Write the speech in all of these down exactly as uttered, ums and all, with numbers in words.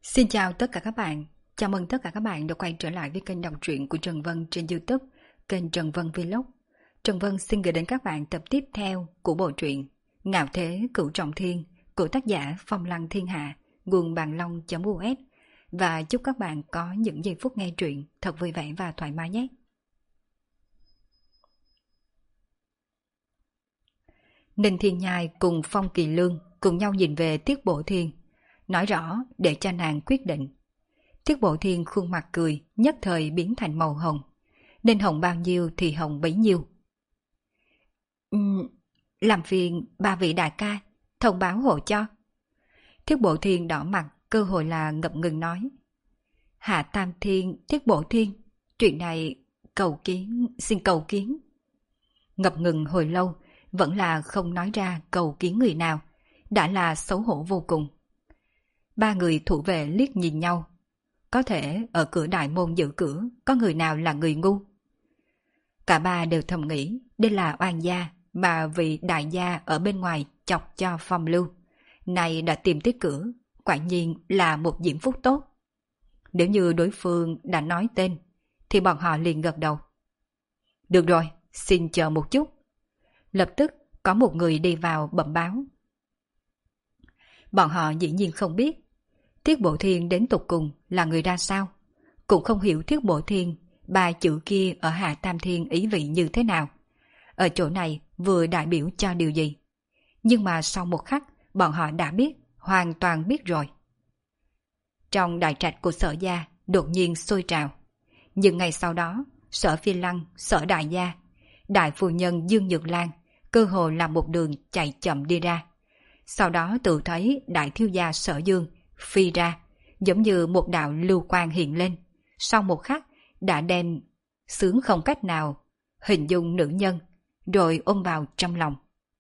Xin chào tất cả các bạn, chào mừng tất cả các bạn đã quay trở lại với kênh đọc truyện của Trần Vân trên YouTube, kênh Trần Vân Vlog. Trần Vân xin gửi đến các bạn tập tiếp theo của bộ truyện Ngạo Thế Cửu Trọng Thiên của tác giả Phong Lăng Thiên Hạ, nguồn bàn long.us, và chúc các bạn có những giây phút nghe truyện thật vui vẻ và thoải mái nhé. Ninh Thiên Nhai cùng Phong Kỳ Lương cùng nhau nhìn về Tiết Bộ Thiên, nói rõ để cho nàng quyết định. Tiết Bộ Thiên khuôn mặt cười, nhất thời biến thành màu hồng, nên hồng bao nhiêu thì hồng bấy nhiêu. Uhm, làm phiền ba vị đại ca, thông báo hộ cho. Tiết Bộ Thiên đỏ mặt, cơ hội là ngập ngừng nói. Hạ Tam Thiên, Tiết Bộ Thiên, chuyện này cầu kiến, xin cầu kiến. Ngập ngừng hồi lâu, vẫn là không nói ra cầu kiến người nào, đã là xấu hổ vô cùng. Ba người thủ vệ liếc nhìn nhau. Có thể ở cửa đại môn giữ cửa có người nào là người ngu. Cả ba đều thầm nghĩ đây là oan gia mà vị đại gia ở bên ngoài chọc cho Phong Lưu. Này đã tìm tới cửa, quả nhiên là một diễm phúc tốt. Nếu như đối phương đã nói tên, thì bọn họ liền gật đầu. Được rồi, xin chờ một chút. Lập tức có một người đi vào bẩm báo. Bọn họ dĩ nhiên không biết Tiết Bộ Thiên đến tục cùng là người ra sao, cũng không hiểu Tiết Bộ Thiên ba chữ kia ở Hạ Tam Thiên ý vị như thế nào, ở chỗ này vừa đại biểu cho điều gì. Nhưng mà sau một khắc bọn họ đã biết, hoàn toàn biết rồi. Trong đại trạch của Sở gia đột nhiên sôi trào, nhưng ngày sau đó Sở Phi Lăng, Sở Đại gia, đại phu nhân Dương Nhược Lan cơ hồ là một đường chạy chậm đi ra. Sau đó tự thấy đại thiếu gia Sở Dương phi ra, giống như một đạo lưu quang hiện lên, sau một khắc đã đem sướng không cách nào hình dung nữ nhân, rồi ôm vào trong lòng.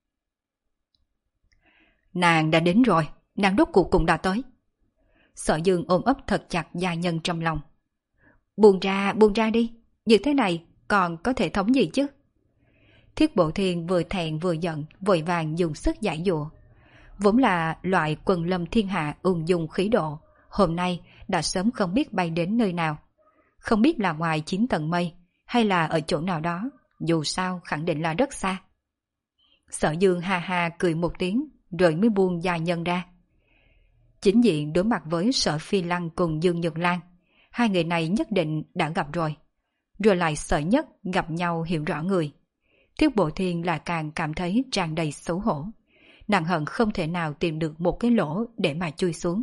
Nàng đã đến rồi, nàng đốt cuộc cũng đã tới. Sở Dương ôm ấp thật chặt gia nhân trong lòng. Buông ra, buông ra đi, như thế này còn có thể thống gì chứ? Thiết Bộ Thiên vừa thẹn vừa giận, vội vàng dùng sức giải dụa. Vốn là loại quần lâm thiên hạ ung dung khí độ, hôm nay đã sớm không biết bay đến nơi nào. Không biết là ngoài chín tầng mây, hay là ở chỗ nào đó, dù sao khẳng định là rất xa. Sở Dương ha ha cười một tiếng, rồi mới buông gia nhân ra. Chính diện đối mặt với Sở Phi Lăng cùng Dương Nhược Lan, hai người này nhất định đã gặp rồi. Rồi lại sợ nhất gặp nhau hiểu rõ người. Thiết Bộ Thiên là càng cảm thấy tràn đầy xấu hổ. Nàng hận không thể nào tìm được một cái lỗ để mà chui xuống.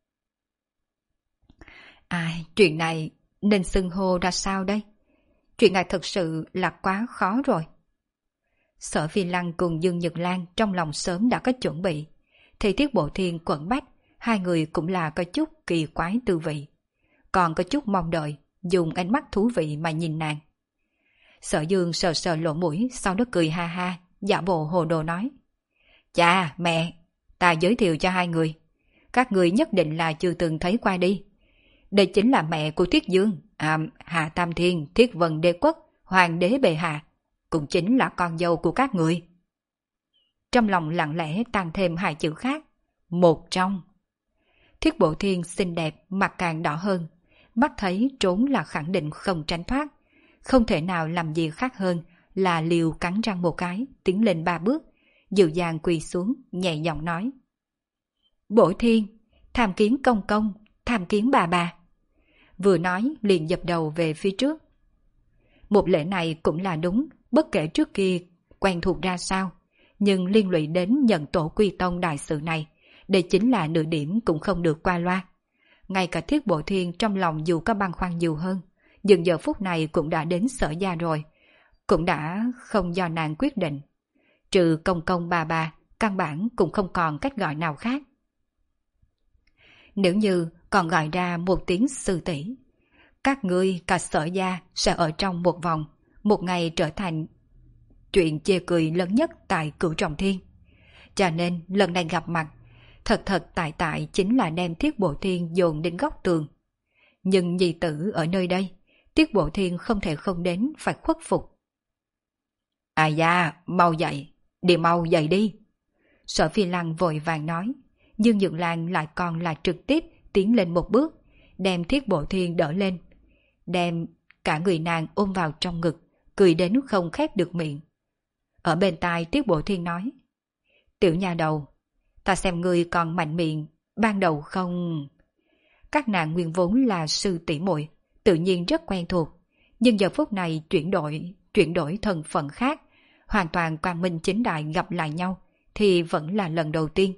Ai, chuyện này nên xưng hô ra sao đây? Chuyện này thật sự là quá khó rồi. Sở Phi Lăng cùng Dương Nhật Lan trong lòng sớm đã có chuẩn bị. Thì Tiết Bộ Thiên quẩn bách, hai người cũng là có chút kỳ quái tư vị. Còn có chút mong đợi, dùng ánh mắt thú vị mà nhìn nàng. Sở Dương sờ sờ lỗ mũi, sau đó cười ha ha, giả bộ hồ đồ nói. Cha, mẹ, ta giới thiệu cho hai người. Các người nhất định là chưa từng thấy qua đi. Đây chính là mẹ của Thiết Dương, à, Hạ Tam Thiên, Thiết Vân Đế Quốc, Hoàng đế bệ hạ, cũng chính là con dâu của các người. Trong lòng lặng lẽ tăng thêm hai chữ khác, một trong. Thiết Bộ Thiên xinh đẹp, mặt càng đỏ hơn, mắt thấy trốn là khẳng định không tránh thoát, không thể nào làm gì khác hơn là liều cắn răng một cái, tiến lên ba bước, dịu dàng quỳ xuống, nhẹ giọng nói. Bộ Thiên, tham kiến công công, tham kiến bà bà. Vừa nói liền dập đầu về phía trước. Một lễ này cũng là đúng, bất kể trước kia quen thuộc ra sao, nhưng liên lụy đến nhận tổ quy tông đại sự này, đây chính là nửa điểm cũng không được qua loa. Ngay cả Thiết Bộ Thiên trong lòng dù có băn khoăn nhiều hơn, nhưng giờ phút này cũng đã đến Sở gia rồi, cũng đã không do nàng quyết định. Trừ công công bà bà, căn bản cũng không còn cách gọi nào khác. Nếu như còn gọi ra một tiếng sư tỷ, các ngươi cả Sở gia sẽ ở trong một vòng, một ngày trở thành chuyện chê cười lớn nhất tại Cửu Trọng Thiên. Cho nên lần này gặp mặt, thật thật tại tại chính là đem Thiết Bộ Thiên dồn đến góc tường. Nhưng nhi tử ở nơi đây, Thiết Bộ Thiên không thể không đến phải khuất phục. À da, mau dậy, đi mau dậy đi. Sở Phi Lăng vội vàng nói, Dương Nhược Lan lại còn là trực tiếp tiến lên một bước, đem Thiết Bộ Thiên đỡ lên, đem cả người nàng ôm vào trong ngực, cười đến không khép được miệng. Ở bên tai Thiết Bộ Thiên nói, tiểu nha đầu, ta xem ngươi còn mạnh miệng, ban đầu không... Các nàng nguyên vốn là sư tỷ muội, tự nhiên rất quen thuộc, nhưng giờ phút này chuyển đổi, chuyển đổi thân phận khác, hoàn toàn quang minh chính đại gặp lại nhau, thì vẫn là lần đầu tiên.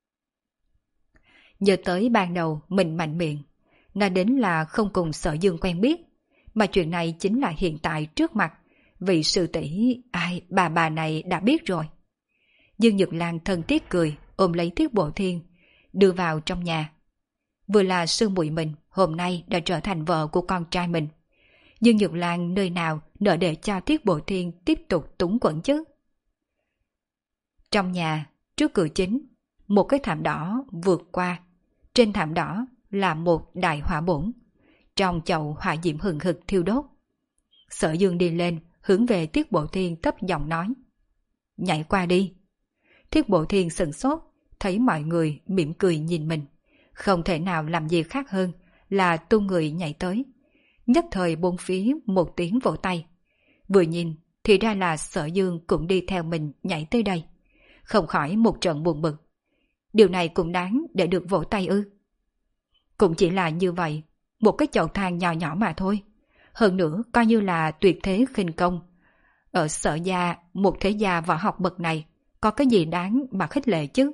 Nhớ tới ban đầu mình mạnh miệng, nói đến là không cùng Sở Dương quen biết, mà chuyện này chính là hiện tại trước mặt, vị sư tỷ ai bà bà này đã biết rồi. Dương Nhược Lan thân thiết cười, ôm lấy Thiết Bộ Thiên, đưa vào trong nhà. Vừa là sư muội mình, hôm nay đã trở thành vợ của con trai mình. Dương Nhược Lan nơi nào nỡ để cho Thiết Bộ Thiên tiếp tục túng quẫn chứ? Trong nhà, trước cửa chính, một cái thảm đỏ vượt qua. Trên thảm đỏ là một đại hỏa bổn. Trong chậu hỏa diễm hừng hực thiêu đốt. Sở Dương đi lên, hướng về Thiết Bộ Thiên thấp giọng nói. Nhảy qua đi. Thiết Bộ Thiên sửng sốt, thấy mọi người mỉm cười nhìn mình. Không thể nào làm gì khác hơn là tung người nhảy tới. Nhất thời bốn phía một tiếng vỗ tay. Vừa nhìn thì ra là Sở Dương cũng đi theo mình nhảy tới đây. Không khỏi một trận buồn bực. Điều này cũng đáng để được vỗ tay ư? Cũng chỉ là như vậy, một cái chậu than nhỏ nhỏ mà thôi. Hơn nữa coi như là tuyệt thế khinh công. Ở Sở gia, một thế gia võ học bậc này, có cái gì đáng mà khích lệ chứ?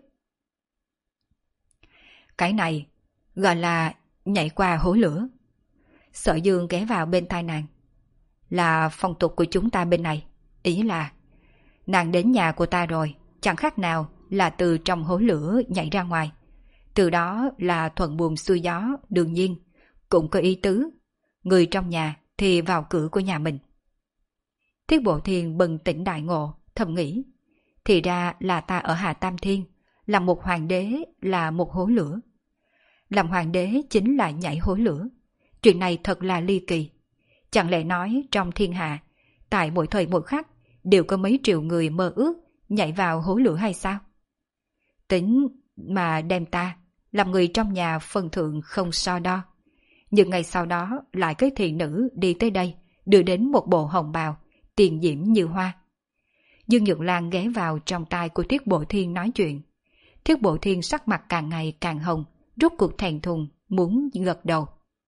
Cái này gọi là nhảy qua hố lửa. Sở Dương ghé vào bên tai nàng. Là phong tục của chúng ta bên này. Ý là nàng đến nhà của ta rồi, chẳng khác nào là từ trong hố lửa nhảy ra ngoài. Từ đó là thuận buồm xuôi gió, đương nhiên cũng có ý tứ. Người trong nhà thì vào cửa của nhà mình. Thiết Bộ Thiên bừng tỉnh đại ngộ, thầm nghĩ. Thì ra là ta ở Hà Tam Thiên, là một hoàng đế, là một hố lửa. Làm hoàng đế chính là nhảy hố lửa. Chuyện này thật là ly kỳ. Chẳng lẽ nói trong thiên hạ, tại mỗi thời mỗi khắc, đều có mấy triệu người mơ ước nhảy vào hố lửa hay sao? Tính mà đem ta, làm người trong nhà phần thượng không so đo. Nhưng ngày sau đó lại cái thị nữ đi tới đây, đưa đến một bộ hồng bào, tiền diễm như hoa. Dương Nhược Lan ghé vào trong tai của Thiết Bộ Thiên nói chuyện. Thiết Bộ Thiên sắc mặt càng ngày càng hồng, rút cuộc thẹn thùng, muốn gật đầu.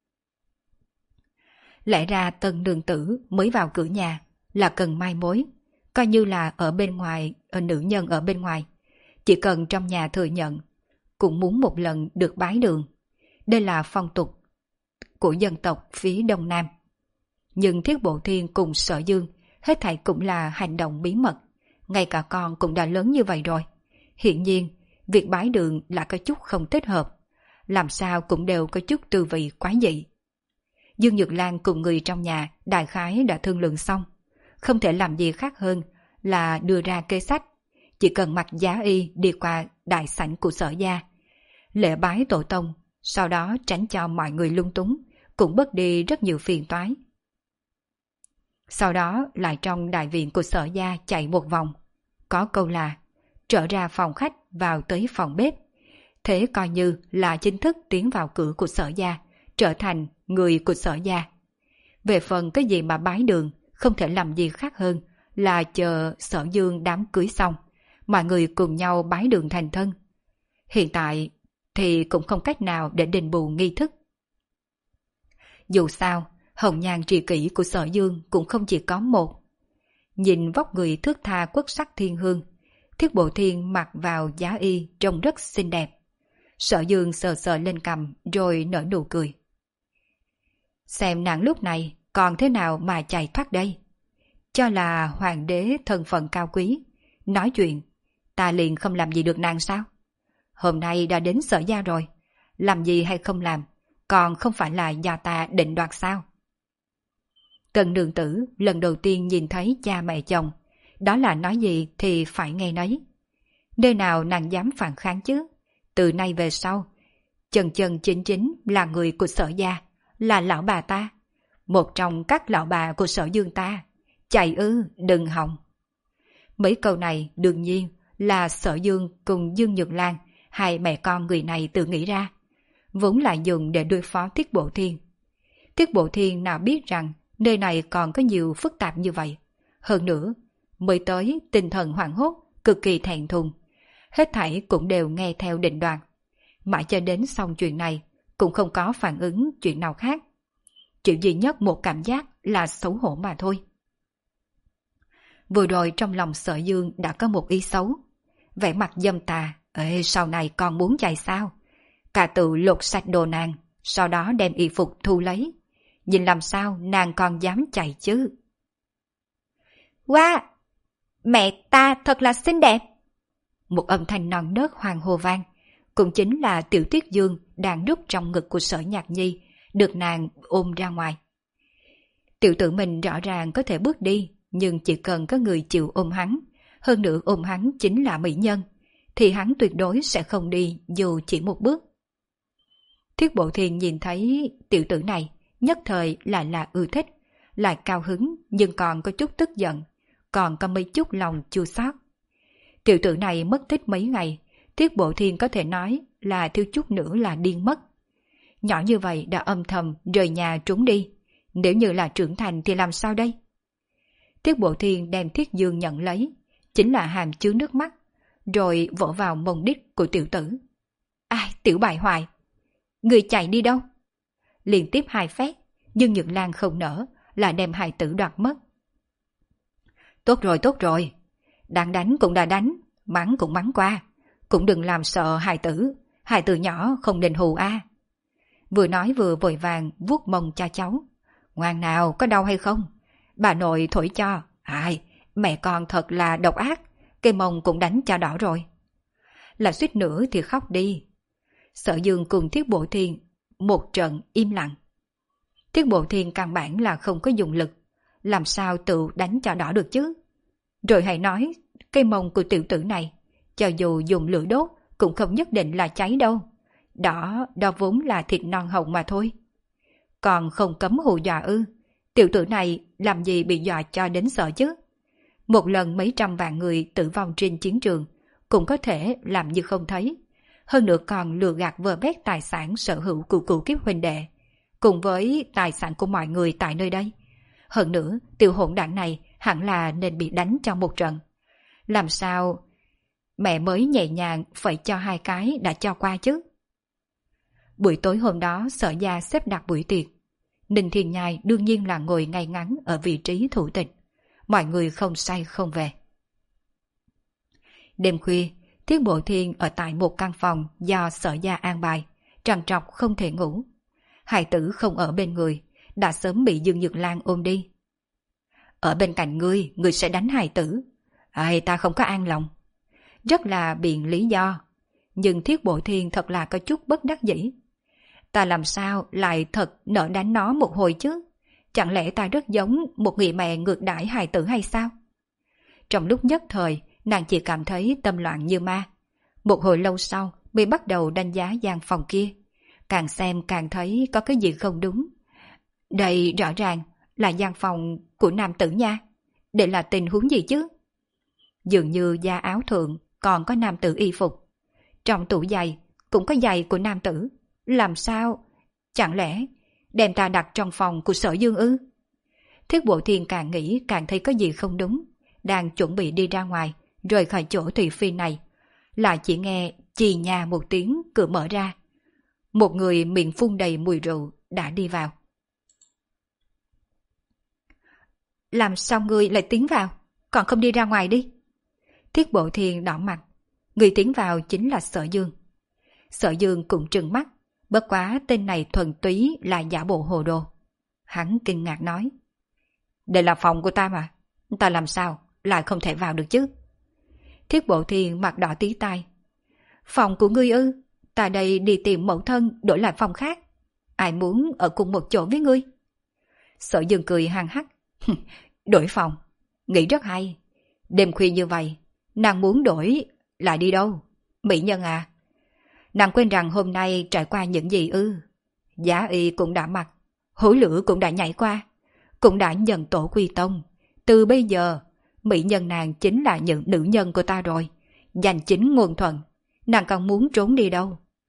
Lẽ ra Tân nương tử mới vào cửa nhà là cần mai mối, coi như là ở bên ngoài, ở nữ nhân ở bên ngoài. Chỉ cần trong nhà thừa nhận, cũng muốn một lần được bái đường. Đây là phong tục của dân tộc phía Đông Nam. Nhưng Thiết Bộ Thiên cùng Sở Dương, hết thảy cũng là hành động bí mật. Ngay cả con cũng đã lớn như vậy rồi. Hiện nhiên, việc bái đường là có chút không thích hợp. Làm sao cũng đều có chút tư vị quái dị. Dương Nhược Lan cùng người trong nhà đại khái đã thương lượng xong. Không thể làm gì khác hơn là đưa ra kế sách. Chỉ cần mặc giá y đi qua đại sảnh của Sở gia, lễ bái tổ tông, sau đó tránh cho mọi người lung túng, cũng bớt đi rất nhiều phiền toái. Sau đó lại trong đại viện của Sở gia chạy một vòng. Có câu là trở ra phòng khách vào tới phòng bếp. Thế coi như là chính thức tiến vào cửa của Sở gia, trở thành người của Sở gia. Về phần cái gì mà bái đường, không thể làm gì khác hơn là chờ Sở Dương đám cưới xong, mọi người cùng nhau bái đường thành thân. Hiện tại thì cũng không cách nào để đền bù nghi thức. Dù sao, hồng nhan tri kỷ của Sở Dương cũng không chỉ có một. Nhìn vóc người thước tha quốc sắc thiên hương, Thiết Bộ Thiên mặc vào giá y trông rất xinh đẹp. Sở Dương sờ sờ lên cằm rồi nở nụ cười. Xem nàng lúc này còn thế nào mà chạy thoát đây. Cho là hoàng đế thân phận cao quý, nói chuyện, ta liền không làm gì được nàng sao? Hôm nay đã đến Sở gia rồi, làm gì hay không làm, còn không phải là do ta định đoạt sao? Tần nương tử lần đầu tiên nhìn thấy cha mẹ chồng, đó là nói gì thì phải nghe nấy. Nơi nào nàng dám phản kháng chứ? Từ nay về sau, chân chân chính chính là người của Sở gia, là lão bà ta, một trong các lão bà của Sở Dương ta. Chạy ư, đừng hòng. Mấy câu này đương nhiên là Sở Dương cùng Dương Nhược Lan, hai mẹ con người này tự nghĩ ra. vốn là dùng để đối phó Tiết Bộ Thiên. Tiết Bộ Thiên nào biết rằng nơi này còn có nhiều phức tạp như vậy. Hơn nữa, mới tới tinh thần hoảng hốt, cực kỳ thẹn thùng. Hết thảy cũng đều nghe theo định đoạt. Mãi cho đến xong chuyện này, cũng không có phản ứng chuyện nào khác. Chỉ duy nhất một cảm giác là xấu hổ mà thôi. Vừa rồi trong lòng Sở Dương đã có một ý xấu. Vẻ mặt dâm tà, ê, sau này còn muốn chạy sao? Cả tự lột sạch đồ nàng, sau đó đem y phục thu lấy. Nhìn làm sao nàng còn dám chạy chứ? Wow! Mẹ ta thật là xinh đẹp! Một âm thanh non nớt hoàng hồ vang, cũng chính là Tiểu Tuyết Dương đang núp trong ngực của Sở Nhạc Nhi, được nàng ôm ra ngoài. Tiểu tử mình rõ ràng có thể bước đi, nhưng chỉ cần có người chịu ôm hắn, hơn nữa ôm hắn chính là mỹ nhân, thì hắn tuyệt đối sẽ không đi dù chỉ một bước. Thiết Bộ Thiên nhìn thấy tiểu tử này, nhất thời lại là ưa thích, lại cao hứng nhưng còn có chút tức giận, còn có mấy chút lòng chua xót. Tiểu tử này mất tích mấy ngày, Thiết Bộ Thiên có thể nói là thiếu chút nữa là điên mất. Nhỏ như vậy đã âm thầm rời nhà trốn đi, nếu như là trưởng thành thì làm sao đây? Thiết Bộ Thiên đem Thiết Dương nhận lấy, chính là hàm chứa nước mắt, rồi vỗ vào mông đít của tiểu tử. Ai, tiểu bại hoại! Người chạy đi đâu? Liên tiếp hai phét, nhưng Nhược Lan không nỡ, là đem hài tử đoạt mất. Tốt rồi, tốt rồi. Đang đánh cũng đã đánh, mắng cũng mắng qua. Cũng đừng làm sợ hài tử, hài tử nhỏ không nên hù a. Vừa nói vừa vội vàng vuốt mông cha cháu. Ngoan nào, có đau hay không? Bà nội thổi cho. Ai, mẹ con thật là độc ác, cây mông cũng đánh cho đỏ rồi. Là suýt nữa thì khóc đi. Sở Dương cùng Thiết Bộ Thiên một trận im lặng. Thiết Bộ Thiên căn bản là không có dùng lực, làm sao tự đánh cho đỏ được chứ? Rồi hãy nói, cây mông của tiểu tử này, cho dù dùng lửa đốt cũng không nhất định là cháy đâu. Đỏ, đó vốn là thịt non hồng mà thôi. Còn không cấm hù dọa ư? Tiểu tử này làm gì bị dọa cho đến sợ chứ? Một lần mấy trăm vạn người tử vong trên chiến trường, cũng có thể làm như không thấy. Hơn nữa còn lừa gạt vơ vét tài sản sở hữu của cửu kiếp huynh đệ, cùng với tài sản của mọi người tại nơi đây. Hơn nữa, tiểu hỗn đảng này hẳn là nên bị đánh trong một trận. Làm sao mẹ mới nhẹ nhàng phải cho hai cái đã cho qua chứ? Buổi tối hôm đó Sở gia xếp đặt buổi tiệc. Ninh Thiên Nhai đương nhiên là ngồi ngay ngắn ở vị trí thủ tịch. Mọi người không say không về. Đêm khuya, Thiết Bộ Thiên ở tại một căn phòng do Sở gia an bài, trằn trọc không thể ngủ. Hài tử không ở bên người, đã sớm bị Dương Nhược Lan ôm đi. Ở bên cạnh ngươi, ngươi sẽ đánh hài tử. Ai, ta không có an lòng. Rất là biện lý do, nhưng Thiết Bộ Thiên thật là có chút bất đắc dĩ. Ta làm sao lại thật nỡ đánh nó một hồi chứ? Chẳng lẽ ta rất giống một người mẹ ngược đãi hài tử hay sao? Trong lúc nhất thời, nàng chỉ cảm thấy tâm loạn như ma. Một hồi lâu sau mới bắt đầu đánh giá gian phòng kia. Càng xem càng thấy có cái gì không đúng. Đây rõ ràng là gian phòng của nam tử nha. Đây là tình huống gì chứ? Dường như da áo thượng còn có nam tử y phục. Trong tủ giày cũng có giày của nam tử. Làm sao? Chẳng lẽ đem ta đặt trong phòng của Sở Dương ư? Thiết Bộ Thiên càng nghĩ càng thấy có gì không đúng. Đang chuẩn bị đi ra ngoài, rời khỏi chỗ thị phi này, lại chỉ nghe chì nhà một tiếng, cửa mở ra. Một người miệng phun đầy mùi rượu đã đi vào. Làm sao ngươi lại tiến vào? Còn không đi ra ngoài đi? Thiết Bộ Thiên đỏ mặt. Người tiến vào chính là Sở Dương. Sở Dương cũng trừng mắt. Bất quá tên này thuần túy là giả bộ hồ đồ. Hắn kinh ngạc nói. Đây là phòng của ta mà. Ta làm sao lại không thể vào được chứ? Thiết Bộ Thiên mặt đỏ tí tai. Phòng của ngươi ư? Ta đây đi tìm mẫu thân đổi lại phòng khác. Ai muốn ở cùng một chỗ với ngươi? Sở Dương cười hăng hắc. Đổi phòng? Nghĩ rất hay. Đêm khuya như vậy, nàng muốn đổi lại đi đâu? Mỹ nhân à? Nàng quên rằng hôm nay trải qua những gì ư? Giá y cũng đã mặc, hối lửa cũng đã nhảy qua, cũng đã nhận tổ quy tông. Từ bây giờ, mỹ nhân nàng chính là những nữ nhân của ta rồi. Giành chính nguồn thuận. Nàng còn muốn trốn đi đâu?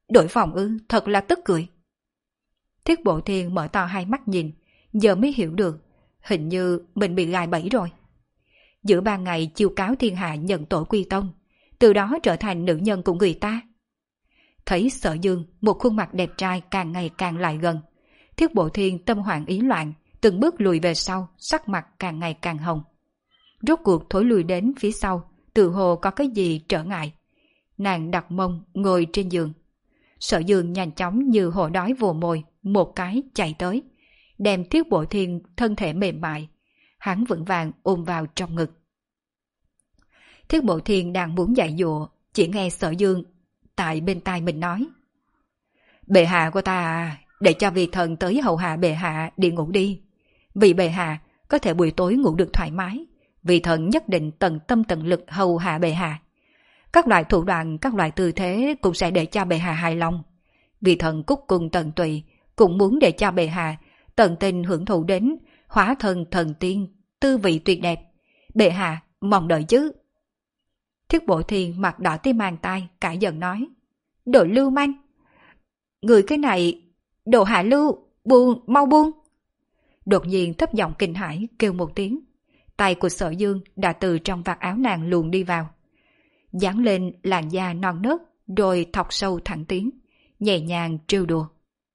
Đổi phòng ư, thật là tức cười. Thiết Bộ Thiên mở to hai mắt nhìn, giờ mới hiểu được, hình như mình bị gài bẫy rồi. Giữa ban ngày chiêu cáo thiên hạ nhận tội quy tông, từ đó trở thành nữ nhân của người ta. Thấy Sở Dương một khuôn mặt đẹp trai càng ngày càng lại gần, Thiết Bộ Thiên tâm hoảng ý loạn, từng bước lùi về sau, sắc mặt càng ngày càng hồng. Rốt cuộc thối lùi đến phía sau, tự hồ có cái gì trở ngại. Nàng đặt mông ngồi trên giường. Sở Dương nhanh chóng như hổ đói vồ mồi, một cái chạy tới, đem Thiết Bộ Thiên thân thể mềm mại, hắn vững vàng ôm vào trong ngực. Thiết Bộ Thiên đang muốn dạy dỗ, chỉ nghe Sở Dương tại bên tai mình nói: Bệ hạ của ta à, để cho vị thần tới hầu hạ bệ hạ đi ngủ đi. Vì bệ hạ có thể buổi tối ngủ được thoải mái, vị thần nhất định tận tâm tận lực hầu hạ bệ hạ. Các loại thủ đoạn, các loại tư thế cũng sẽ để cho bệ hạ hài lòng. Vị thần cúc cùng tận tụy cũng muốn để cho bệ hạ tận tình hưởng thụ đến hóa thân thần tiên, tư vị tuyệt đẹp. Bệ hạ mong đợi chứ. Thiết Bộ Thiên mặt đỏ tim mang tai, cãi giận nói: Đồ lưu manh! Người cái này, đồ hạ lưu, buông, mau buông! Đột nhiên thấp giọng kinh hãi kêu một tiếng. Tay của Sở Dương đã từ trong vạt áo nàng luồn đi vào, dán lên làn da non nớt, rồi thọc sâu thẳng tiếng, nhẹ nhàng trêu đùa.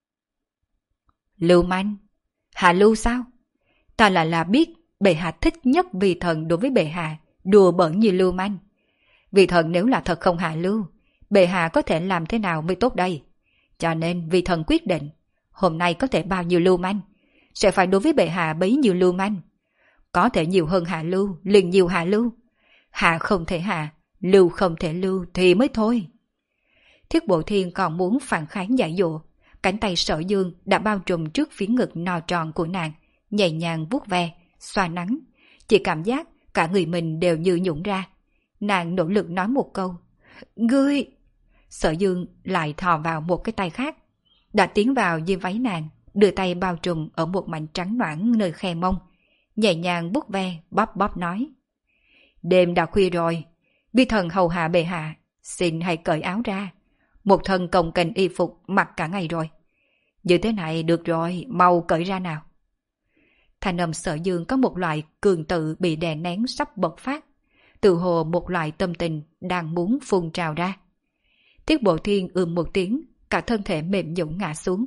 Lưu manh? Hạ lưu sao? Ta là là biết bệ hạ thích nhất vị thần đối với bệ hạ đùa bỡn như lưu manh. Vị thần nếu là thật không hạ lưu, bệ hạ có thể làm thế nào mới tốt đây? Cho nên vị thần quyết định, hôm nay có thể bao nhiêu lưu manh, sẽ phải đối với bệ hạ bấy nhiêu lưu manh. Có thể nhiều hơn hạ lưu, liền nhiều hạ lưu. Hạ không thể hạ, lưu không thể lưu thì mới thôi. Thiết Bộ Thiên còn muốn phản kháng giải dụ, cánh tay Sở Dương đã bao trùm trước phía ngực no tròn của nàng, nhẹ nhàng vuốt ve, xoa nắng. Chỉ cảm giác cả người mình đều như nhũn ra. Nàng nỗ lực nói một câu: Ngươi! Sở Dương lại thò vào một cái tay khác, đã tiến vào dưới váy nàng, đưa tay bao trùm ở một mảnh trắng nõn nơi khe mông, nhẹ nhàng vuốt ve, bóp bóp nói: Đêm đã khuya rồi, vi thần hầu hạ bệ hạ, xin hãy cởi áo ra. Một thân cồng kềnh y phục mặc cả ngày rồi. Như thế này được rồi, mau cởi ra nào. Thanh âm Sở Dương có một loại cường tự bị đè nén sắp bộc phát, tự hồ một loại tâm tình đang muốn phun trào ra. Thiết Bộ Thiên ưm một tiếng, cả thân thể mềm nhũn ngã xuống.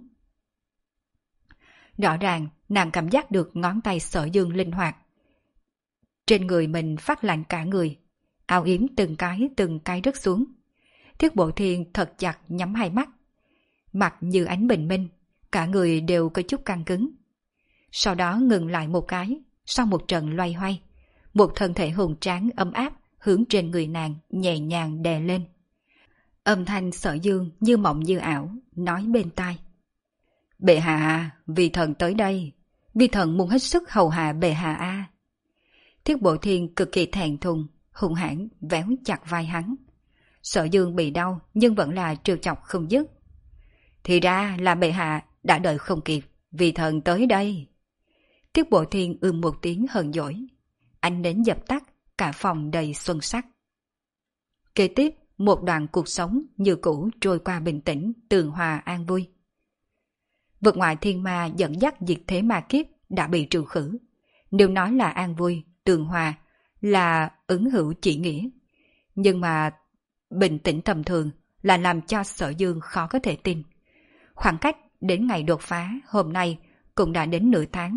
Rõ ràng nàng cảm giác được ngón tay Sở Dương linh hoạt. Trên người mình phát lạnh cả người, áo yếm từng cái từng cái rớt xuống. Thiết Bộ Thiên thật chặt nhắm hai mắt, mặt như ánh bình minh, cả người đều có chút căng cứng. Sau đó ngừng lại một cái, sau một trận loay hoay, một thân thể hùng tráng ấm áp hướng trên người nàng nhẹ nhàng đè lên. Âm thanh Sở Dương như mộng như ảo, nói bên tai: Bệ hạ, vì thần tới đây, vì thần muốn hết sức hầu hạ bệ hạ a. Thiết Bộ Thiên cực kỳ thẹn thùng, hung hãn véo chặt vai hắn. Sở Dương bị đau nhưng vẫn là trêu chọc không dứt. Thì ra là bệ hạ đã đợi không kịp, vì thần tới đây. Thiết Bộ Thiên ưm một tiếng hờn dỗi, ánh nến dập tắt, cả phòng đầy xuân sắc. Kế tiếp, một đoạn cuộc sống như cũ trôi qua bình tĩnh, tường hòa an vui. Vực ngoại thiên ma dẫn dắt diệt thế ma kiếp đã bị trừ khử. Nếu nói là an vui, tường hòa, là ứng hữu chỉ nghĩa. Nhưng mà bình tĩnh tầm thường là làm cho Sở Dương khó có thể tin. Khoảng cách đến ngày đột phá hôm nay cũng đã đến nửa tháng.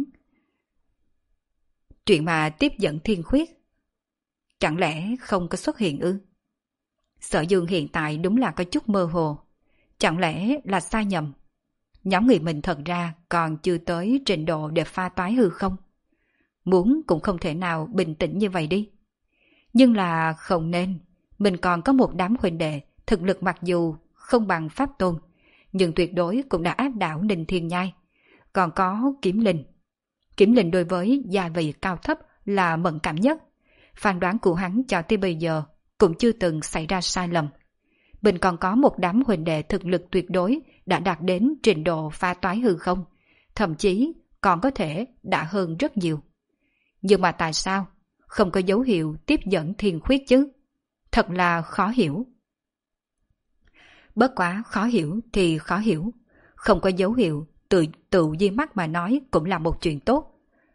Chuyện mà tiếp dẫn thiên khuyết chẳng lẽ không có xuất hiện ư? Sở Dương hiện tại đúng là có chút mơ hồ. Chẳng lẽ là sai nhầm? Nhóm người mình thật ra còn chưa tới trình độ để pha toái hư không? Muốn cũng không thể nào bình tĩnh như vậy đi. Nhưng là không nên. Mình còn có một đám huynh đệ, thực lực mặc dù không bằng Pháp Tôn, nhưng tuyệt đối cũng đã áp đảo Ninh Thiên Nhai. Còn có Kiếm Linh. Kiếm Linh đối với gia vị cao thấp là mẫn cảm nhất. Phán đoán của hắn cho tới bây giờ cũng chưa từng xảy ra sai lầm. Mình còn có một đám huynh đệ thực lực tuyệt đối đã đạt đến trình độ pha toái hư không, thậm chí còn có thể đã hơn rất nhiều. Nhưng mà tại sao không có dấu hiệu tiếp dẫn thiên khuyết chứ? Thật là khó hiểu. Bất quá khó hiểu thì khó hiểu, không có dấu hiệu, tự tự di mắt mà nói cũng là một chuyện tốt.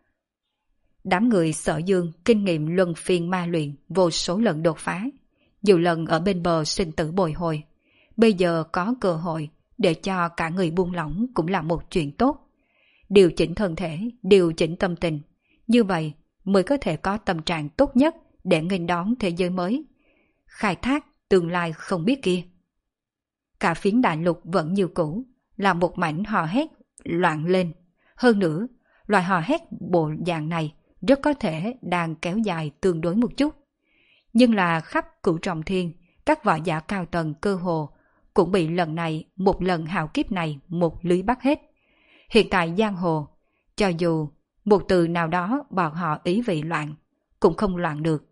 Đám người Sở Dương kinh nghiệm luân phiên ma luyện vô số lần đột phá, nhiều lần ở bên bờ sinh tử bồi hồi. Bây giờ có cơ hội để cho cả người buông lỏng cũng là một chuyện tốt. Điều chỉnh thân thể, điều chỉnh tâm tình, như vậy mới có thể có tâm trạng tốt nhất để nghênh đón thế giới mới, khai thác tương lai không biết kia. Cả phiến đại lục vẫn như cũ, là một mảnh hò hét loạn lên. Hơn nữa, loại hò hét bộ dạng này rất có thể đang kéo dài tương đối một chút. Nhưng là khắp cửu trọng thiên, các võ giả cao tầng cơ hồ cũng bị lần này, một lần hào kiếp này một lưới bắt hết. Hiện tại giang hồ, cho dù một từ nào đó bọn họ ý vị loạn, cũng không loạn được.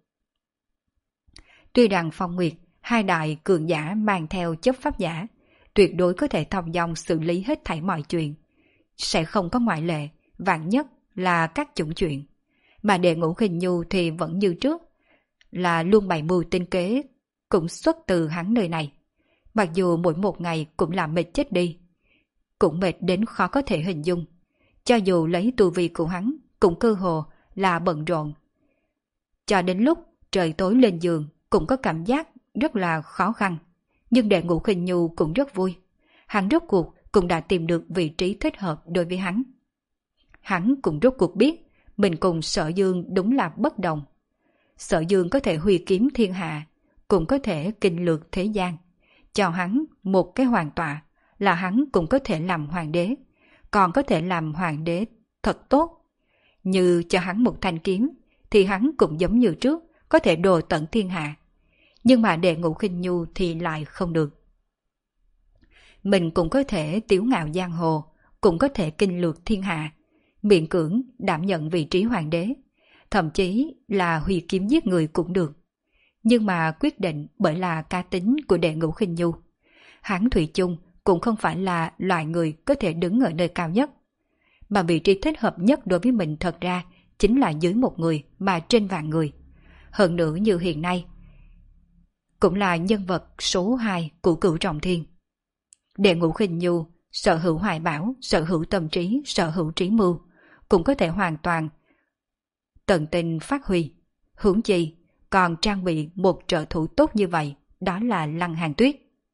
Tuy rằng Phong Nguyệt, hai đại cường giả mang theo chấp pháp giả, tuyệt đối có thể thong dong xử lý hết thảy mọi chuyện. Sẽ không có ngoại lệ, vạn nhất là các chủng chuyện. Mà Đệ Ngũ Khinh Nhu thì vẫn như trước, là luôn bày mưu tinh kế, cũng xuất từ hắn nơi này. Mặc dù mỗi một ngày cũng làm mệt chết đi, cũng mệt đến khó có thể hình dung. Cho dù lấy tu vi của hắn, cũng cơ hồ là bận rộn. Cho đến lúc trời tối lên giường, cũng có cảm giác rất là khó khăn. Nhưng Đệ Ngũ Khinh Nhu cũng rất vui. Hắn rốt cuộc cũng đã tìm được vị trí thích hợp đối với hắn. Hắn cũng rốt cuộc biết mình cùng Sở Dương đúng là bất đồng. Sở Dương có thể huy kiếm thiên hạ, cũng có thể kinh lược thế gian. Cho hắn một cái hoàng tọa là hắn cũng có thể làm hoàng đế, còn có thể làm hoàng đế thật tốt. Như cho hắn một thanh kiếm thì hắn cũng giống như trước, có thể đồ tận thiên hạ. Nhưng mà Đệ Ngũ Khinh Nhu thì lại không được. Mình cũng có thể tiếu ngạo giang hồ, cũng có thể kinh lược thiên hạ, miễn cưỡng đảm nhận vị trí hoàng đế, thậm chí là huy kiếm giết người cũng được. Nhưng mà quyết định bởi là cá tính của Đệ Ngũ Khinh Nhu. Hắn thủy chung cũng không phải là loại người có thể đứng ở nơi cao nhất. Mà vị trí thích hợp nhất đối với mình thật ra chính là dưới một người mà trên vạn người. Hơn nữa như hiện nay, cũng là nhân vật số hai của cửu trọng thiên. Đệ Ngũ Khinh Nhu sở hữu hoài bảo, sở hữu tâm trí, sở hữu trí mưu, cũng có thể hoàn toàn tận tình phát huy. Huống chi còn trang bị một trợ thủ tốt như vậy, đó là Lăng Hàn Tuyết.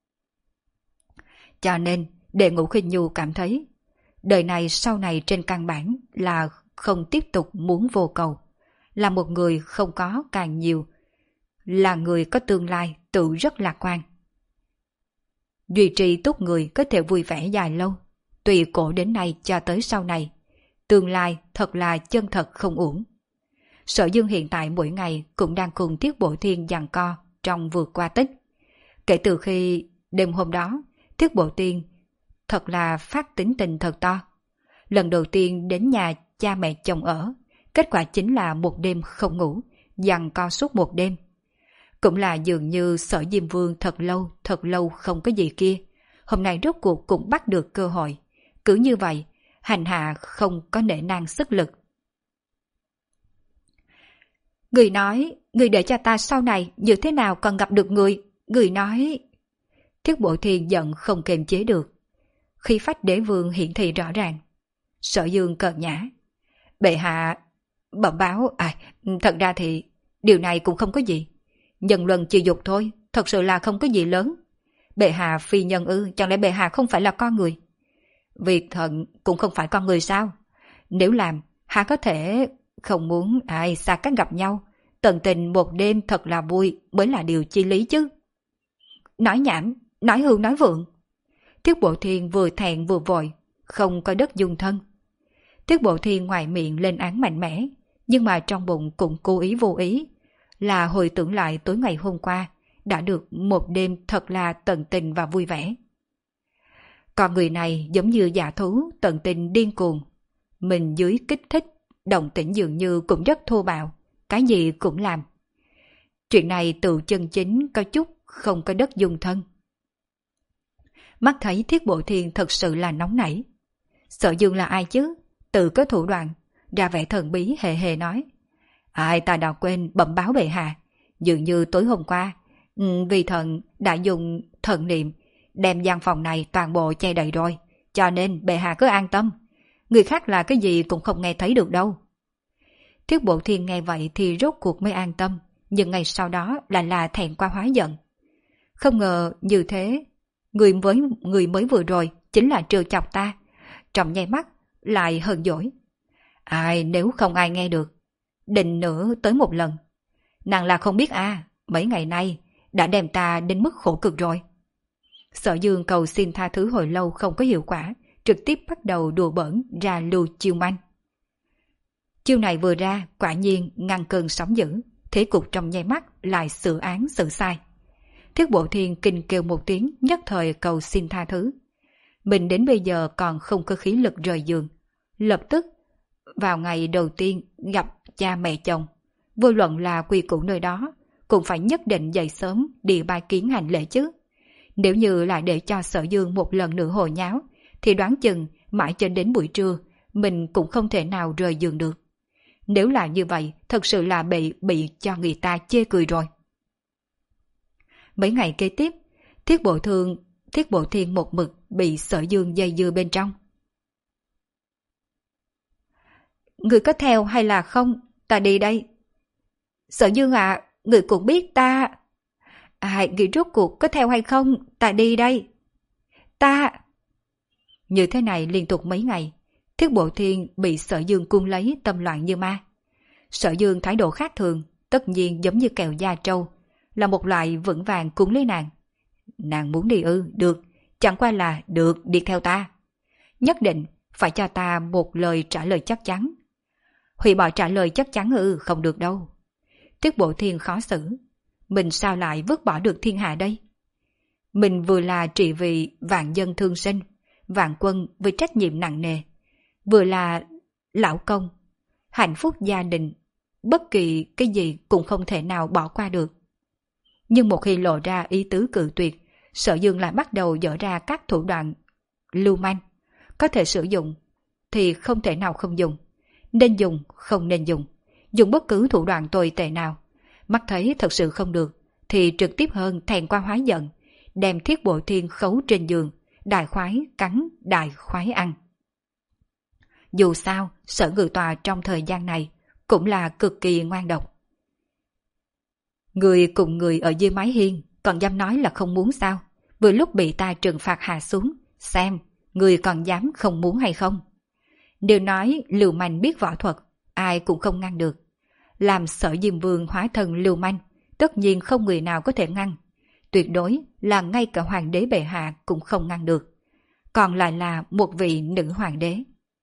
Cho nên Đệ Ngũ Khinh Nhu cảm thấy đời này sau này trên căn bản là không tiếp tục muốn vô cầu, là một người không có càng nhiều, là người có tương lai tự rất lạc quan. Duy trì tốt người có thể vui vẻ dài lâu, tùy cổ đến nay cho tới sau này, tương lai thật là chân thật không uổng. Sở Dương hiện tại mỗi ngày cũng đang cùng Tiết Bộ Thiên giằng co trong vượt qua tích. Kể từ khi đêm hôm đó, Tiết Bộ Thiên thật là phát tính tình thật to. Lần đầu tiên đến nhà cha mẹ chồng ở, kết quả chính là một đêm không ngủ, giằng co suốt một đêm. Cũng là dường như Sở Diêm Vương thật lâu, thật lâu không có gì kia. Hôm nay rốt cuộc cũng bắt được cơ hội. Cứ như vậy, hành hạ không có nể nang sức lực. Người nói, người để cho ta sau này như thế nào còn gặp được người. Người nói... Thiết Bộ Thiên giận không kiềm chế được. Khi phách đế vương hiển thị rõ ràng. Sở Dương cợt nhã. Bệ hạ... Bẩm báo... À, thật ra thì... Điều này cũng không có gì. Nhân luân chi dục thôi, thật sự là không có gì lớn. Bệ hạ phi nhân ư, chẳng lẽ bệ hạ không phải là con người? Vì thận cũng không phải con người sao? Nếu làm, hạ có thể không muốn ai xa cách gặp nhau, tận tình một đêm thật là vui mới là điều chi lý chứ. Nói nhảm, nói hưu nói vượng. Tiết Bộ Thiên vừa thẹn vừa vội, không có đất dung thân. Tiết Bộ Thiên ngoài miệng lên án mạnh mẽ, nhưng mà trong bụng cũng cố ý vô ý, là hồi tưởng lại tối ngày hôm qua, đã được một đêm thật là tận tình và vui vẻ. Con người này giống như giả thú tận tình điên cuồng. Mình dưới kích thích, động tĩnh dường như cũng rất thô bạo, cái gì cũng làm. Chuyện này tự chân chính có chút không có đất dung thân. Mắt thấy Thiết Bộ Thiên thật sự là nóng nảy. Sở Dương là ai chứ? Tự có thủ đoạn, ra vẻ thần bí hề hề nói. Ai ta đã quên bẩm báo bệ hạ. Dường như tối hôm qua, vì thần đã dùng thần niệm đem gian phòng này toàn bộ che đầy rồi, cho nên bệ hạ cứ an tâm. Người khác là cái gì cũng không nghe thấy được đâu. Thiết Bộ Thiên nghe vậy thì rốt cuộc mới an tâm, nhưng ngày sau đó lại là thẹn qua hóa giận. Không ngờ như thế, người với người mới vừa rồi chính là trêu chọc ta, trong nháy mắt lại hờn dỗi. Ai nếu không ai nghe được, định nữa tới một lần. Nàng là không biết à, mấy ngày nay đã đem ta đến mức khổ cực rồi. Sở Dương cầu xin tha thứ hồi lâu không có hiệu quả, trực tiếp bắt đầu đùa bỡn ra lưu chiêu manh. Chiêu này vừa ra, quả nhiên ngăn cơn sóng dữ, thế cục trong nháy mắt lại xử án xử sai. Thiết Bộ Thiên kinh kêu một tiếng, nhất thời cầu xin tha thứ. Mình đến bây giờ còn không có khí lực rời giường. Lập tức, vào ngày đầu tiên gặp cha mẹ chồng, vô luận là quy củ nơi đó, cũng phải nhất định dậy sớm đi bài kiến hành lễ chứ. Nếu như lại để cho Sở Dương một lần nữa hồi nháo, thì đoán chừng mãi cho đến buổi trưa, mình cũng không thể nào rời giường được. Nếu là như vậy, thật sự là bị bị cho người ta chê cười rồi. Mấy ngày kế tiếp, Thiết Bộ Thương, Thiết Bộ Thiên một mực bị Sở Dương dây dưa bên trong. Người có theo hay là không? Ta đi đây. Sở Dương ạ, à, người cũng biết ta. À, người rốt cuộc có theo hay không? Ta đi đây. Ta... Như thế này liên tục mấy ngày, Thiết Bộ Thiên bị Sở Dương cung lấy tâm loạn như ma. Sở Dương thái độ khác thường, tất nhiên giống như kẹo da trâu, là một loại vững vàng cuốn lấy nàng. Nàng muốn đi ư, được, chẳng qua là được đi theo ta. Nhất định phải cho ta một lời trả lời chắc chắn. Hủy bỏ trả lời chắc chắn ư, không được đâu. Thiết Bộ Thiên khó xử, mình sao lại vứt bỏ được thiên hạ đây? Mình vừa là trị vì vạn dân thương sinh, vạn quân với trách nhiệm nặng nề, vừa là lão công, hạnh phúc gia đình, bất kỳ cái gì cũng không thể nào bỏ qua được. Nhưng một khi lộ ra ý tứ cự tuyệt, Sở Dương lại bắt đầu dở ra các thủ đoạn lưu manh, có thể sử dụng thì không thể nào không dùng, nên dùng không nên dùng, dùng bất cứ thủ đoạn tồi tệ nào. Mắt thấy thật sự không được thì trực tiếp hơn thẹn qua hóa giận, đem Thiết Bộ Thiên khấu trên giường, đại khoái cắn, đại khoái ăn. Dù sao, Sở Ngự Tòa trong thời gian này cũng là cực kỳ ngoan độc. Người cùng người ở dưới mái hiên còn dám nói là không muốn sao? Vừa lúc bị ta trừng phạt hạ xuống, xem người còn dám không muốn hay không? Đều nói lưu manh biết võ thuật, ai cũng không ngăn được. Làm Sở Diêm Vương hóa thân lưu manh, tất nhiên không người nào có thể ngăn. Tuyệt đối là ngay cả hoàng đế bệ hạ cũng không ngăn được. Còn lại là một vị nữ hoàng đế.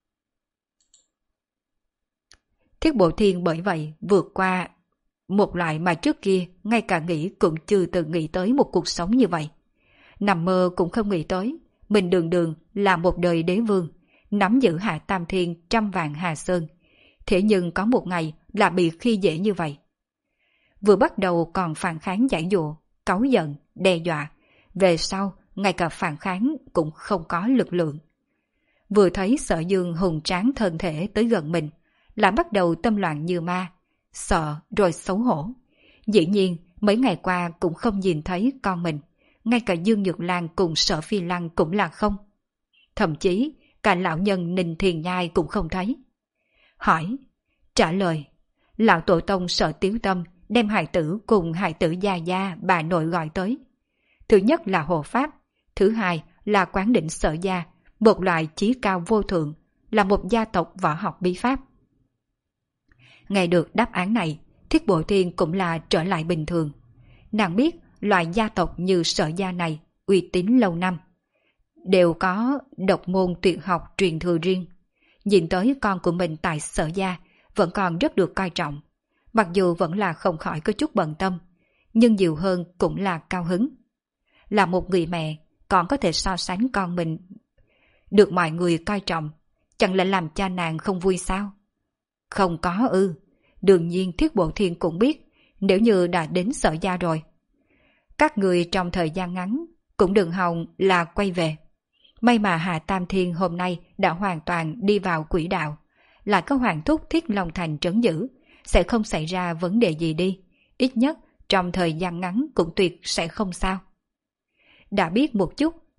Thiết Bộ Thiên bởi vậy vượt qua một loại mà trước kia ngay cả nghĩ cũng chưa từng nghĩ tới một cuộc sống như vậy. Nằm mơ cũng không nghĩ tới, mình đường đường là một đời đế vương, nắm giữ Hạ Tam Thiên trăm vạn Hà Sơn. Thế nhưng có một ngày là bị khi dễ như vậy. Vừa bắt đầu còn phản kháng giải dụa, cáu giận, đe dọa, về sau ngay cả phản kháng cũng không có lực lượng. Vừa thấy Sở Dương hùng tráng thân thể tới gần mình, là bắt đầu tâm loạn như ma, sợ rồi xấu hổ. Dĩ nhiên mấy ngày qua cũng không nhìn thấy con mình, ngay cả Dương Nhược Lan cùng Sở Phi Lăng cũng là không. Thậm chí cả lão nhân Ninh Thiền Nhai cũng không thấy. Hỏi, trả lời, lão tổ tông Sở Tiếu Tâm đem hài tử cùng hài tử gia gia bà nội gọi tới. Thứ nhất là hộ pháp, thứ hai là quán đỉnh Sở gia, một loại chí cao vô thượng, là một gia tộc võ học bí pháp. Nghe được đáp án này, Thiết Bộ Thiên cũng là trở lại bình thường. Nàng biết loại gia tộc như Sở gia này uy tín lâu năm, đều có độc môn tuyệt học truyền thừa riêng. Nhìn tới con của mình tại Sở gia vẫn còn rất được coi trọng. Mặc dù vẫn là không khỏi có chút bận tâm, nhưng nhiều hơn cũng là cao hứng. Là một người mẹ còn có thể so sánh con mình được mọi người coi trọng, chẳng lẽ làm cha nàng không vui sao? Không có ư. Đương nhiên Thiết Bộ Thiên cũng biết, nếu như đã đến Sở gia rồi, các người trong thời gian ngắn cũng đừng hòng là quay về. May mà Hạ Tam Thiên hôm nay đã hoàn toàn đi vào quỹ đạo, lại có Hoàng thúc Thiết Long Thành trấn giữ, sẽ không xảy ra vấn đề gì đi, ít nhất trong thời gian ngắn cũng tuyệt sẽ không sao. Đã biết một chút,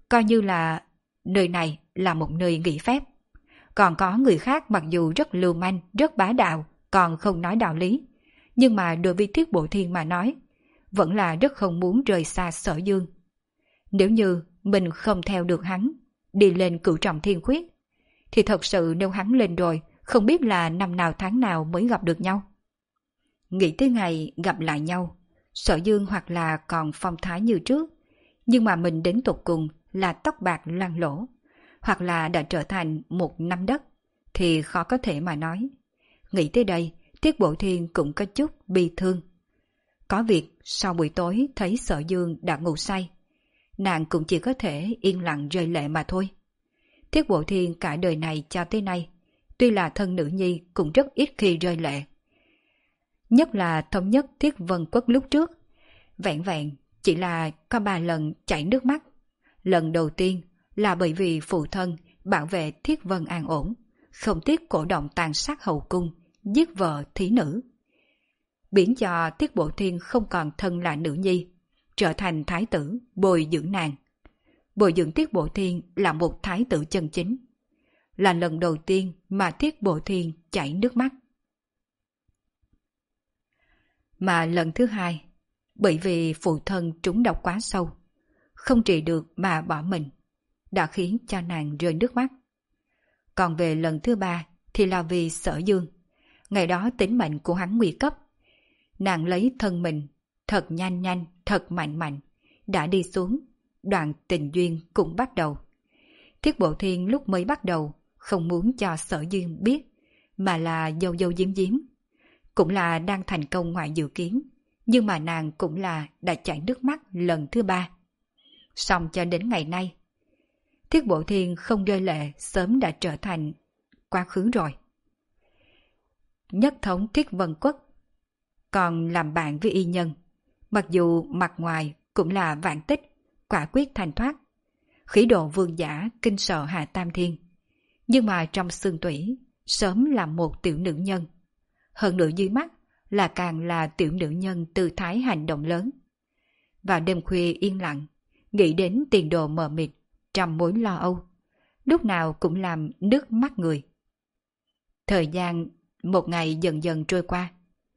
coi như là nơi này là một nơi nghỉ phép. Còn có người khác mặc dù rất lưu manh, rất bá đạo, còn không nói đạo lý. Nhưng mà đối với Thiết Bộ Thiên mà nói, vẫn là rất không muốn rời xa Sở Dương. Nếu như mình không theo được hắn, đi lên Cửu Trọng Thiên Khuyết, thì thật sự nếu hắn lên rồi, không biết là năm nào tháng nào mới gặp được nhau. Nghĩ tới ngày gặp lại nhau, Sở Dương hoặc là còn phong thái như trước, nhưng mà mình đến tột cùng là tóc bạc loang lỗ, hoặc là đã trở thành một nắm đất, thì khó có thể mà nói. Nghĩ tới đây, Tiết Bộ Thiên cũng có chút bi thương. Có việc sau buổi tối thấy Sở Dương đã ngủ say, nàng cũng chỉ có thể yên lặng rơi lệ mà thôi. Tiết Bộ Thiên cả đời này cho tới nay, tuy là thân nữ nhi cũng rất ít khi rơi lệ. Nhất là thống nhất Thiết Vân Quốc lúc trước, vẹn vẹn chỉ là có ba lần chảy nước mắt. Lần đầu tiên là bởi vì phụ thân bảo vệ Thiết Vân an ổn, không tiếc cổ động tàn sát hậu cung, giết vợ thí nữ, biến cho Tiết Bộ Thiên không còn thân là nữ nhi, trở thành thái tử bồi dưỡng nàng. Bồi dưỡng Tiết Bộ Thiên là một thái tử chân chính. Là lần đầu tiên mà Tiết Bộ Thiên chảy nước mắt. Mà lần thứ hai, bởi vì phụ thân trúng độc quá sâu, không trị được mà bỏ mình, đã khiến cho nàng rơi nước mắt. Còn về lần thứ ba thì là vì Sở Dương. Ngày đó tính mệnh của hắn nguy cấp. Nàng lấy thân mình, thật nhanh nhanh, thật mạnh mạnh, đã đi xuống, đoạn tình duyên cũng bắt đầu. Thiết Bộ Thiên lúc mới bắt đầu, không muốn cho Sở Dương biết, mà là dâu dâu diếm diếm. Cũng là đang thành công ngoài dự kiến, nhưng mà nàng cũng là đã chảy nước mắt lần thứ ba. Xong cho đến ngày nay, Thiết Bộ Thiên không rơi lệ sớm đã trở thành quá khứ rồi. Nhất thống Thiết Vân Quốc, còn làm bạn với y nhân, mặc dù mặt ngoài cũng là vạn tích, quả quyết thanh thoát, khí độ vương giả kinh sợ Hạ Tam Thiên, nhưng mà trong xương tủy sớm là một tiểu nữ nhân. Hơn nữa dưới mắt là càng là tiểu nữ nhân tư thái hành động lớn. Vào đêm khuya yên lặng, nghĩ đến tiền đồ mờ mịt, trăm mối lo âu, lúc nào cũng làm nước mắt người. Thời gian một ngày dần dần trôi qua.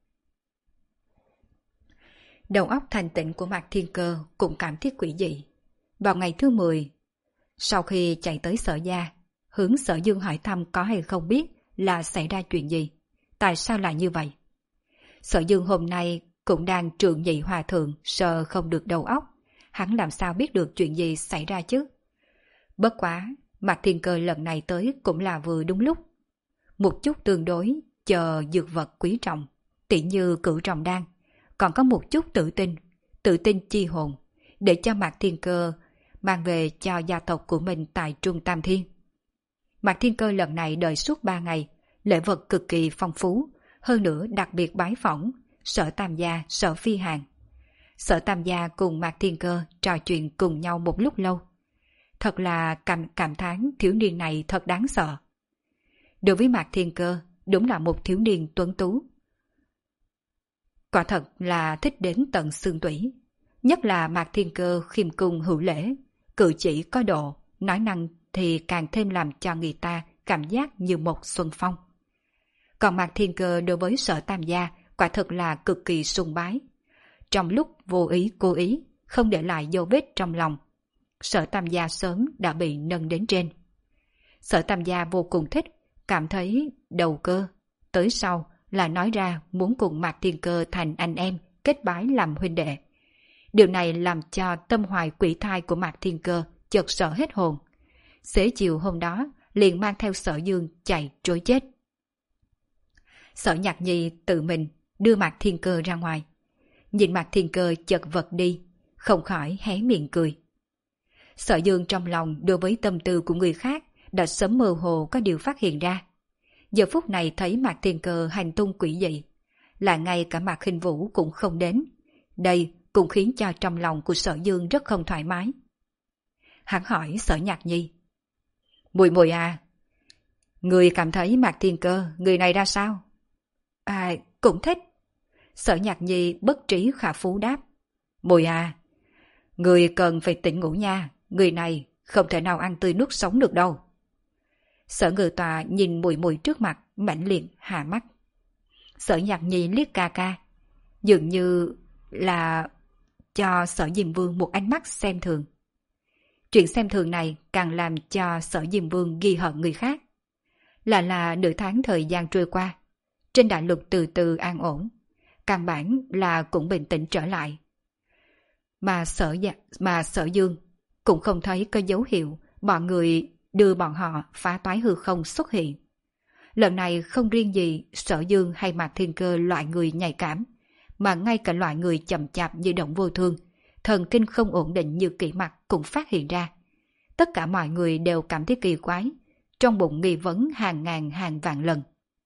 Đầu óc thành tịnh của Mạc Thiên Cơ cũng cảm thấy quỷ dị. Vào ngày thứ mười, sau khi chạy tới Sở gia, hướng Sở Dương hỏi thăm có hay không biết là xảy ra chuyện gì, tại sao lại như vậy. Sở Dương hôm nay cũng đang trượng nhị hòa thượng, sợ không được đầu óc, hắn làm sao biết được chuyện gì xảy ra chứ. Bất quá, Mạc Thiên Cơ lần này tới cũng là vừa đúng lúc. Một chút tương đối, chờ dược vật quý trọng, tỉ như Cửu Trọng Đan, còn có một chút tự tin, tự tin chi hồn, để cho Mạc Thiên Cơ mang về cho gia tộc của mình tại Trung Tam Thiên. Mạc Thiên Cơ lần này đợi suốt ba ngày, lễ vật cực kỳ phong phú, hơn nữa đặc biệt bái phỏng Sở Tam gia, Sở Phi Hàn. Sở Tam gia cùng Mạc Thiên Cơ trò chuyện cùng nhau một lúc lâu. Thật là cảm, cảm thán thiếu niên này thật đáng sợ. Đối với Mạc Thiên Cơ, đúng là một thiếu niên tuấn tú. Quả thật là thích đến tận xương tủy. Nhất là Mạc Thiên Cơ khiêm cung hữu lễ, cử chỉ có độ, nói năng thì càng thêm làm cho người ta cảm giác như một xuân phong. Còn Mạc Thiên Cơ đối với Sở Tam gia quả thật là cực kỳ sùng bái. Trong lúc vô ý cố ý, không để lại dấu vết trong lòng, Sở Tam gia sớm đã bị nâng đến trên. Sở Tam gia vô cùng thích, cảm thấy đầu cơ, tới sau là nói ra muốn cùng Mạc Thiên Cơ thành anh em, kết bái làm huynh đệ. Điều này làm cho tâm hoài quỷ thai của Mạc Thiên Cơ chợt sợ hết hồn. Xế chiều hôm đó liền mang theo Sở Dương chạy trối chết. Sở Nhạc Nhi tự mình đưa Mạc Thiên Cơ ra ngoài. Nhìn Mạc Thiên Cơ chợt vật đi, không khỏi hé miệng cười. Sở Dương trong lòng đối với tâm tư của người khác đã sớm mơ hồ có điều phát hiện ra. Giờ phút này thấy Mạc Thiên Cơ hành tung quỷ dị, là ngay cả Mạc Khinh Vũ cũng không đến. Đây cũng khiến cho trong lòng của Sở Dương rất không thoải mái. Hắn hỏi Sở Nhạc Nhi: Mùi mùi à, người cảm thấy Mạc Thiên Cơ người này ra sao? À, cũng thích. Sở Nhạc Nhi bất trí khả phú đáp: Mùi à, người cần phải tỉnh ngủ nha, người này không thể nào ăn tươi nuốt sống được đâu. Sở Ngự Tọa nhìn muội muội trước mặt, mãnh liệt hạ mắt. Sở Nhạc Nhi liếc ca ca, dường như là cho Sở Diêm Vương một ánh mắt xem thường. Chuyện xem thường này càng làm cho Sở Diêm Vương ghi hận người khác. Là là nửa tháng thời gian trôi qua, trên đại lục từ từ an ổn, căn bản là cũng bình tĩnh trở lại. Mà Sở dạ, mà Sở Dương cũng không thấy có dấu hiệu bọn người đưa bọn họ phá toái hư không xuất hiện. Lần này không riêng gì Sở Dương hay Mạc Thiên Cơ loại người nhạy cảm, mà ngay cả loại người chậm chạp như Động Vô Thương, thần kinh không ổn định như Kỷ Mặc cũng phát hiện ra. Tất cả mọi người đều cảm thấy kỳ quái, trong bụng nghi vấn hàng ngàn hàng vạn lần.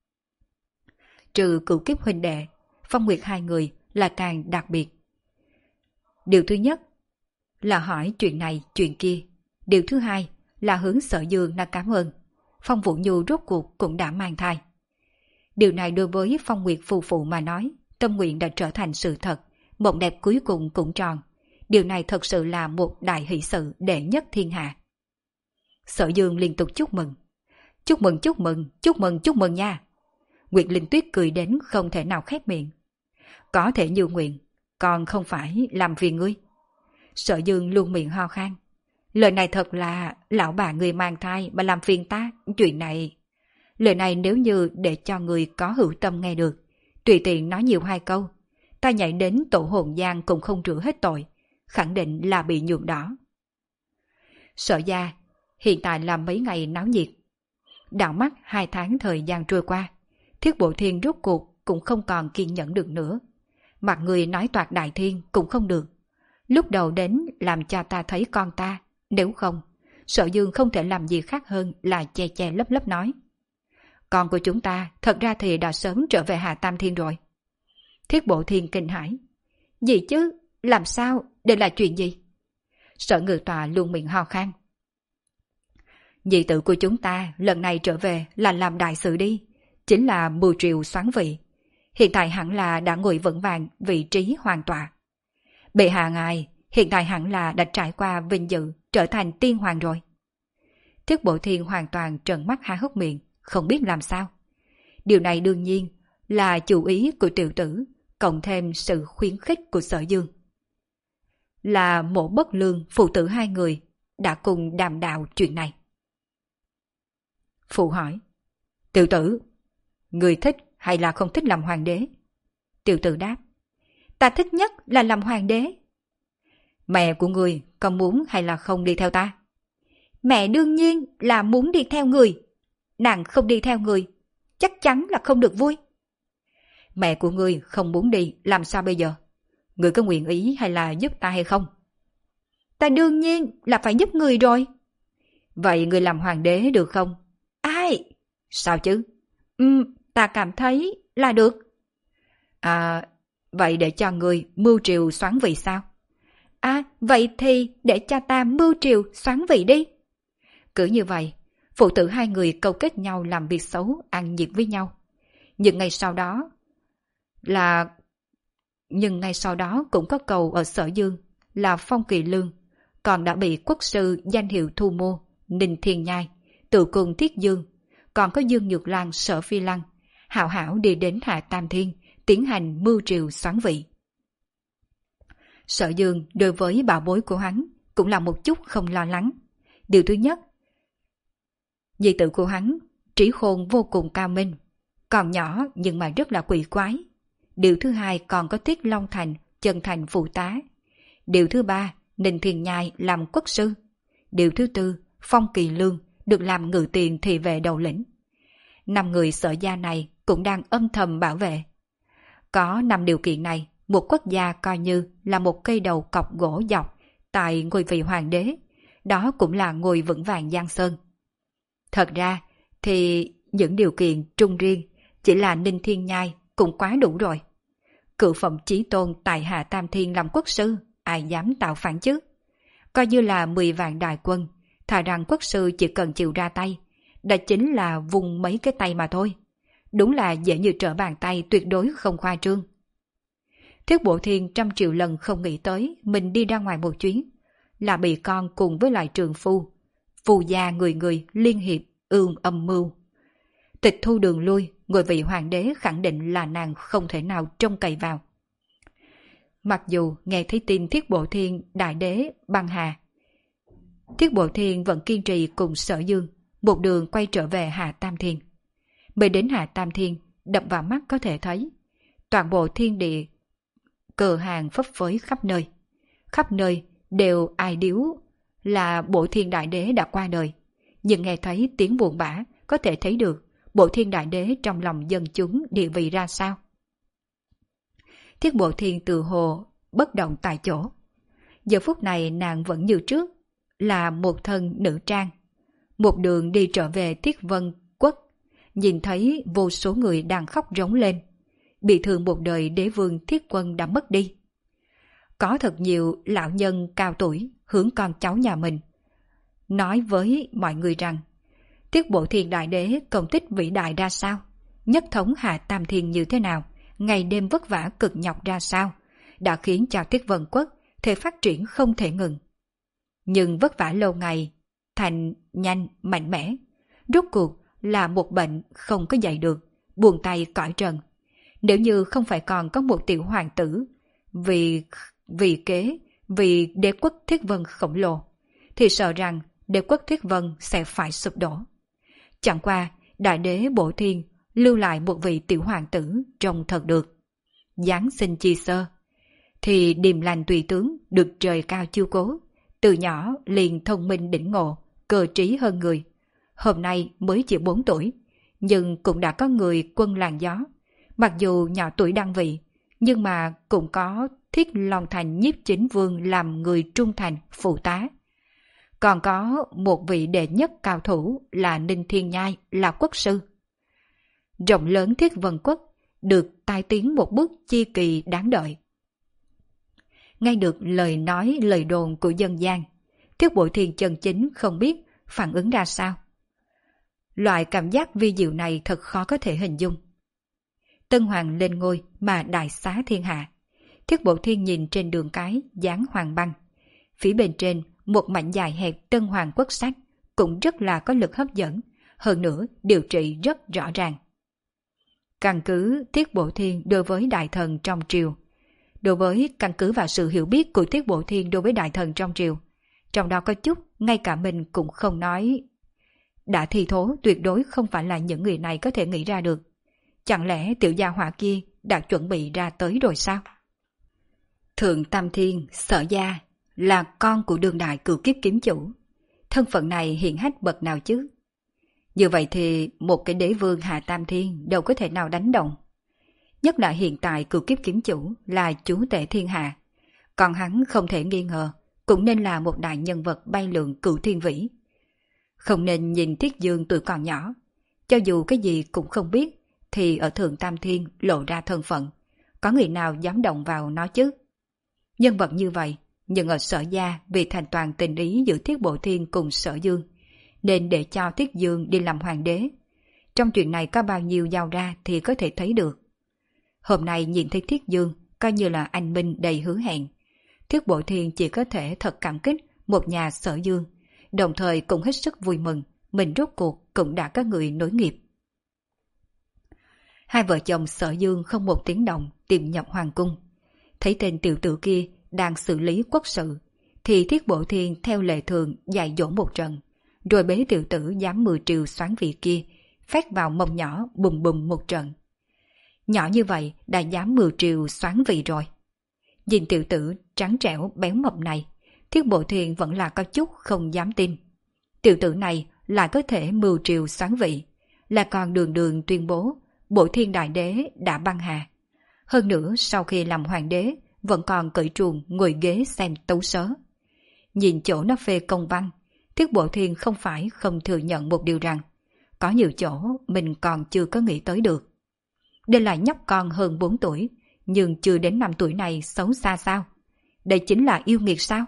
Trừ Cửu Kiếp huynh đệ, Phong Nguyệt hai người là càng đặc biệt. Điều thứ nhất là hỏi chuyện này chuyện kia. Điều thứ hai là hướng Sở Dương đã cảm ơn. Phong Vũ Nhu rốt cuộc cũng đã mang thai. Điều này đối với Phong Nguyệt phù phụ mà nói, tâm nguyện đã trở thành sự thật, mộng đẹp cuối cùng cũng tròn. Điều này thật sự là một đại hỷ sự đệ nhất thiên hạ. Sở Dương liên tục chúc mừng. Chúc mừng, chúc mừng, chúc mừng, chúc mừng nha. Nguyệt Linh Tuyết cười đến không thể nào khép miệng. Có thể như nguyện, còn không phải làm vì ngươi. Sở Dương luôn miệng ho khan. Lời này thật là lão bà người mang thai mà làm phiền ta, chuyện này. Lời này nếu như để cho người có hữu tâm nghe được, tùy tiện nói nhiều hai câu, ta nhảy đến tổ hồn giang cũng không rửa hết tội, khẳng định là bị nhuộm đỏ. Sở gia hiện tại là mấy ngày náo nhiệt. Đảo mắt hai tháng thời gian trôi qua, Thiết Bộ Thiên rốt cuộc cũng không còn kiên nhẫn được nữa. Mặt người nói toạc đại thiên cũng không được. Lúc đầu đến làm cho ta thấy con ta, nếu không, Sở Dương không thể làm gì khác hơn là che che lấp lấp nói. Con của chúng ta thật ra thì đã sớm trở về Hạ Tam Thiên rồi. Thiết Bộ Thiên kinh hãi. Gì chứ? Làm sao? Đây là chuyện gì? Sở Ngự Tọa luôn miệng ho khan. Nhị tử của chúng ta lần này trở về là làm đại sự đi, chính là mưu triều soán vị. Hiện tại hẳn là đã ngồi vững vàng vị trí hoàng tọa. Bệ hạ ngài hiện tại hẳn là đã trải qua vinh dự trở thành tiên hoàng rồi. Thiết Bộ Thiên hoàn toàn trợn mắt há hốc miệng, không biết làm sao. Điều này đương nhiên là chủ ý của tiểu tử, cộng thêm sự khuyến khích của Sở Dương. Là Mộ Bất Lương phụ tử hai người đã cùng đàm đạo chuyện này. Phụ hỏi, tiểu tử, người thích hay là không thích làm hoàng đế? Tiểu tử đáp, ta thích nhất là làm hoàng đế. Mẹ của người có muốn hay là không đi theo ta? Mẹ đương nhiên là muốn đi theo người. Nàng không đi theo người, chắc chắn là không được vui. Mẹ của ngươi không muốn đi, làm sao bây giờ? Ngươi có nguyện ý hay là giúp ta hay không? Ta đương nhiên là phải giúp người rồi. Vậy ngươi làm hoàng đế được không? Ai? Sao chứ? Ừ, ta cảm thấy là được. À, vậy để cho ngươi mưu triều soán vị sao? À, vậy thì để cho ta mưu triều soán vị đi. Cứ như vậy, phụ tử hai người câu kết nhau làm việc xấu, ăn nhiệt với nhau. Nhưng ngay sau đó là... Nhưng ngay sau đó cũng có cầu ở Sở Dương là Phong Kỳ Lương, còn đã bị quốc sư danh hiệu thu mua, Ninh Thiên Nhai, tự cùng Thiết Dương, còn có Dương Nhược Lan, Sở Phi Lăng, hảo hảo đi đến Hạ Tam Thiên, tiến hành mưu triều soán vị. Sở Dương đối với bảo bối của hắn cũng là một chút không lo lắng. Điều thứ nhất, nhi tử của hắn trí khôn vô cùng cao minh, còn nhỏ nhưng mà rất là quỷ quái. Điều thứ hai còn có Tiết Long Thành, Chân Thành phụ tá. Điều thứ ba, Ninh Thiên Nhai làm quốc sư. Điều thứ tư, Phong Kỳ Lương được làm ngự tiền thị vệ đầu lĩnh. Năm người Sở gia này cũng đang âm thầm bảo vệ. Có năm điều kiện này, một quốc gia coi như là một cây đầu cọc gỗ dọc tại ngôi vị hoàng đế, đó cũng là ngôi vững vàng Giang Sơn. Thật ra thì những điều kiện trung riêng chỉ là Ninh Thiên Nhai cũng quá đủ rồi. Cựu phẩm chí tôn tại Hạ Tam Thiên làm quốc sư, ai dám tạo phản chứ? Coi như là mười vạn đại quân, thà rằng quốc sư chỉ cần chịu ra tay, đó chính là vùng mấy cái tay mà thôi. Đúng là dễ như trở bàn tay, tuyệt đối không khoa trương. Thiết Bộ Thiên trăm triệu lần không nghĩ tới mình đi ra ngoài một chuyến, là bị con cùng với lại trường phu phù gia người người liên hiệp ương âm mưu. Tịch thu đường lui, ngôi vị hoàng đế khẳng định là nàng không thể nào trông cậy vào. Mặc dù nghe thấy tin Thiết Bộ Thiên đại đế băng hà, Thiết Bộ Thiên vẫn kiên trì cùng Sở Dương, một đường quay trở về Hạ Tam Thiên. Mới đến Hạ Tam Thiên, đập vào mắt có thể thấy toàn bộ thiên địa cờ hàng phấp phới khắp nơi. Khắp nơi đều ai điếu là Bộ Thiên Đại Đế đã qua đời. Nhưng nghe thấy tiếng buồn bã có thể thấy được Bộ Thiên Đại Đế trong lòng dân chúng địa vị ra sao. Thiết Bộ Thiên từ hồ bất động tại chỗ. Giờ phút này nàng vẫn như trước, là một thân nữ trang. Một đường đi trở về Thiết Vân Quốc, nhìn thấy vô số người đang khóc rống lên. Bị thương một đời đế vương Thiết Quân đã mất đi. Có thật nhiều lão nhân cao tuổi hướng con cháu nhà mình, nói với mọi người rằng Thiết Bộ Thiên Đại Đế công tích vĩ đại ra sao, nhất thống Hạ Tam Thiên như thế nào, ngày đêm vất vả cực nhọc ra sao, đã khiến cho Thiết Vân Quốc thể phát triển không thể ngừng. Nhưng vất vả lâu ngày, thành nhanh mạnh mẽ, rốt cuộc là một bệnh không có dạy được, buông tay cõi trần. Nếu như không phải còn có một tiểu hoàng tử vì vì kế vì đế quốc Thiết Vân khổng lồ, thì sợ rằng đế quốc Thiết Vân sẽ phải sụp đổ. Chẳng qua đại đế Bộ Thiên lưu lại một vị tiểu hoàng tử trông thật được, giáng sinh chi sơ, thì điềm lành tùy tướng được trời cao chiêu cố, từ nhỏ liền thông minh đỉnh ngộ, cơ trí hơn người. Hôm nay mới chỉ bốn tuổi, nhưng cũng đã có người quân làng gió. Mặc dù nhỏ tuổi đăng vị, nhưng mà cũng có Thiết Long Thành Nhiếp Chính Vương làm người trung thành phụ tá. Còn có một vị đệ nhất cao thủ là Ninh Thiên Nhai là quốc sư. Rộng lớn Thiết Vân Quốc được tai tiếng một bước chi kỳ đáng đợi. Nghe được lời nói lời đồn của dân gian, Thiết Bộ Thiên chân chính không biết phản ứng ra sao. Loại cảm giác vi diệu này thật khó có thể hình dung. Tân Hoàng lên ngôi mà đại xá thiên hạ. Thiết Bộ Thiên nhìn trên đường cái dán hoàng băng. Phía bên trên một mảnh dài hẹp Tân Hoàng quốc sách cũng rất là có lực hấp dẫn, hơn nữa điều trị rất rõ ràng. Căn cứ Thiết Bộ Thiên đối với đại thần trong triều, đối với căn cứ vào sự hiểu biết của Thiết Bộ Thiên đối với đại thần trong triều, trong đó có chút ngay cả mình cũng không nói. Đã thi thố tuyệt đối không phải là những người này có thể nghĩ ra được. Chẳng lẽ tiểu gia hỏa kia đã chuẩn bị ra tới rồi sao? Thượng Tam Thiên, Sở Gia là con của đương đại cửu kiếp kiếm chủ. Thân phận này hiển hách bậc nào chứ? Như vậy thì một cái đế vương Hạ Tam Thiên đâu có thể nào đánh động. Nhất là hiện tại cửu kiếp kiếm chủ là chúa tể thiên hạ. Còn hắn không thể nghi ngờ cũng nên là một đại nhân vật bay lượn cửu thiên vĩ. Không nên nhìn Thiết Dương tuổi còn nhỏ, cho dù cái gì cũng không biết, thì ở Thượng Tam Thiên lộ ra thân phận, có người nào dám động vào nó chứ? Nhân vật như vậy, nhưng ở Sở Gia vì thành toàn tình ý giữa Thiết Bộ Thiên cùng Sở Dương, nên để cho Thiết Dương đi làm hoàng đế. Trong chuyện này có bao nhiêu giao ra thì có thể thấy được. Hôm nay nhìn thấy Thiết Dương coi như là anh minh đầy hứa hẹn. Thiết Bộ Thiên chỉ có thể thật cảm kích một nhà Sở Dương, đồng thời cũng hết sức vui mừng mình rốt cuộc cũng đã có người nối nghiệp. Hai vợ chồng Sở Dương không một tiếng động tìm nhập hoàng cung. Thấy tên tiểu tử kia đang xử lý quốc sự, thì Thiết Bộ Thiên theo lệ thường dạy dỗ một trận, rồi bế tiểu tử dám mười triều xoán vị kia phét vào mông nhỏ bùm bùm một trận. Nhỏ như vậy đã dám mười triều xoán vị rồi. Nhìn tiểu tử trắng trẻo béo mập này, Thiết Bộ Thiên vẫn là có chút không dám tin. Tiểu tử này lại có thể mưu triều xoán vị, là còn đường đường tuyên bố Bộ Thiên Đại Đế đã băng hà. Hơn nữa sau khi làm hoàng đế vẫn còn cởi truồng ngồi ghế xem tấu sớ. Nhìn chỗ nó phê công văn, Thiết Bộ Thiên không phải không thừa nhận một điều rằng có nhiều chỗ mình còn chưa có nghĩ tới được. Đây là nhóc con hơn bốn tuổi, nhưng chưa đến năm tuổi này xấu xa sao? Đây chính là yêu nghiệt sao?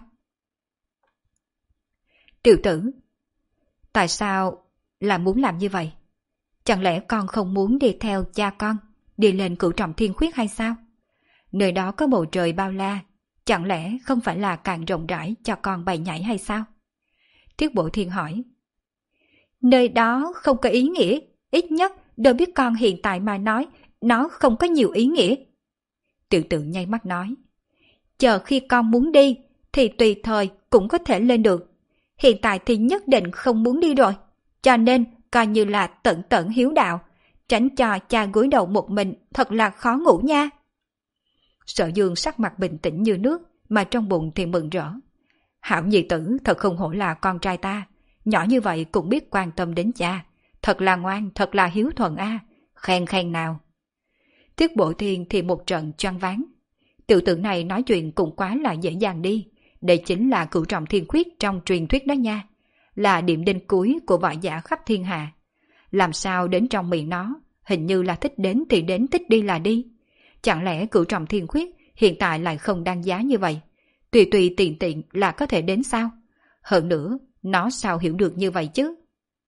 Tiểu tử, tại sao là muốn làm như vậy? Chẳng lẽ con không muốn đi theo cha con, đi lên cửu trọng thiên khuyết hay sao? Nơi đó có bầu trời bao la, chẳng lẽ không phải là càng rộng rãi cho con bày nhảy hay sao? Tiết Bổ Thiên hỏi. Nơi đó không có ý nghĩa, ít nhất đối với con hiện tại mà nói, nó không có nhiều ý nghĩa. Tiểu Tử nháy mắt nói. Chờ khi con muốn đi, thì tùy thời cũng có thể lên được. Hiện tại thì nhất định không muốn đi rồi, cho nên coi như là tận tận hiếu đạo, tránh cho cha gối đầu một mình thật là khó ngủ nha. Sở Dương sắc mặt bình tĩnh như nước, mà trong bụng thì mừng rỡ. Hảo nhi tử thật không hổ là con trai ta, nhỏ như vậy cũng biết quan tâm đến cha, thật là ngoan, thật là hiếu thuận a, à. Khen khen nào. Tiết Bổ Thiên thì một trận choáng váng. Tiểu tử này nói chuyện cũng quá là dễ dàng đi. Đây chính là cửu trọng thiên khuyết trong truyền thuyết đó nha, là điểm đinh cuối của võ giả khắp thiên hạ. Làm sao đến trong miệng nó, hình như là thích đến thì đến, thích đi là đi. Chẳng lẽ cửu trọng thiên khuyết hiện tại lại không đáng giá như vậy, tùy tùy tiện tiện là có thể đến sao? Hơn nữa, nó sao hiểu được như vậy chứ?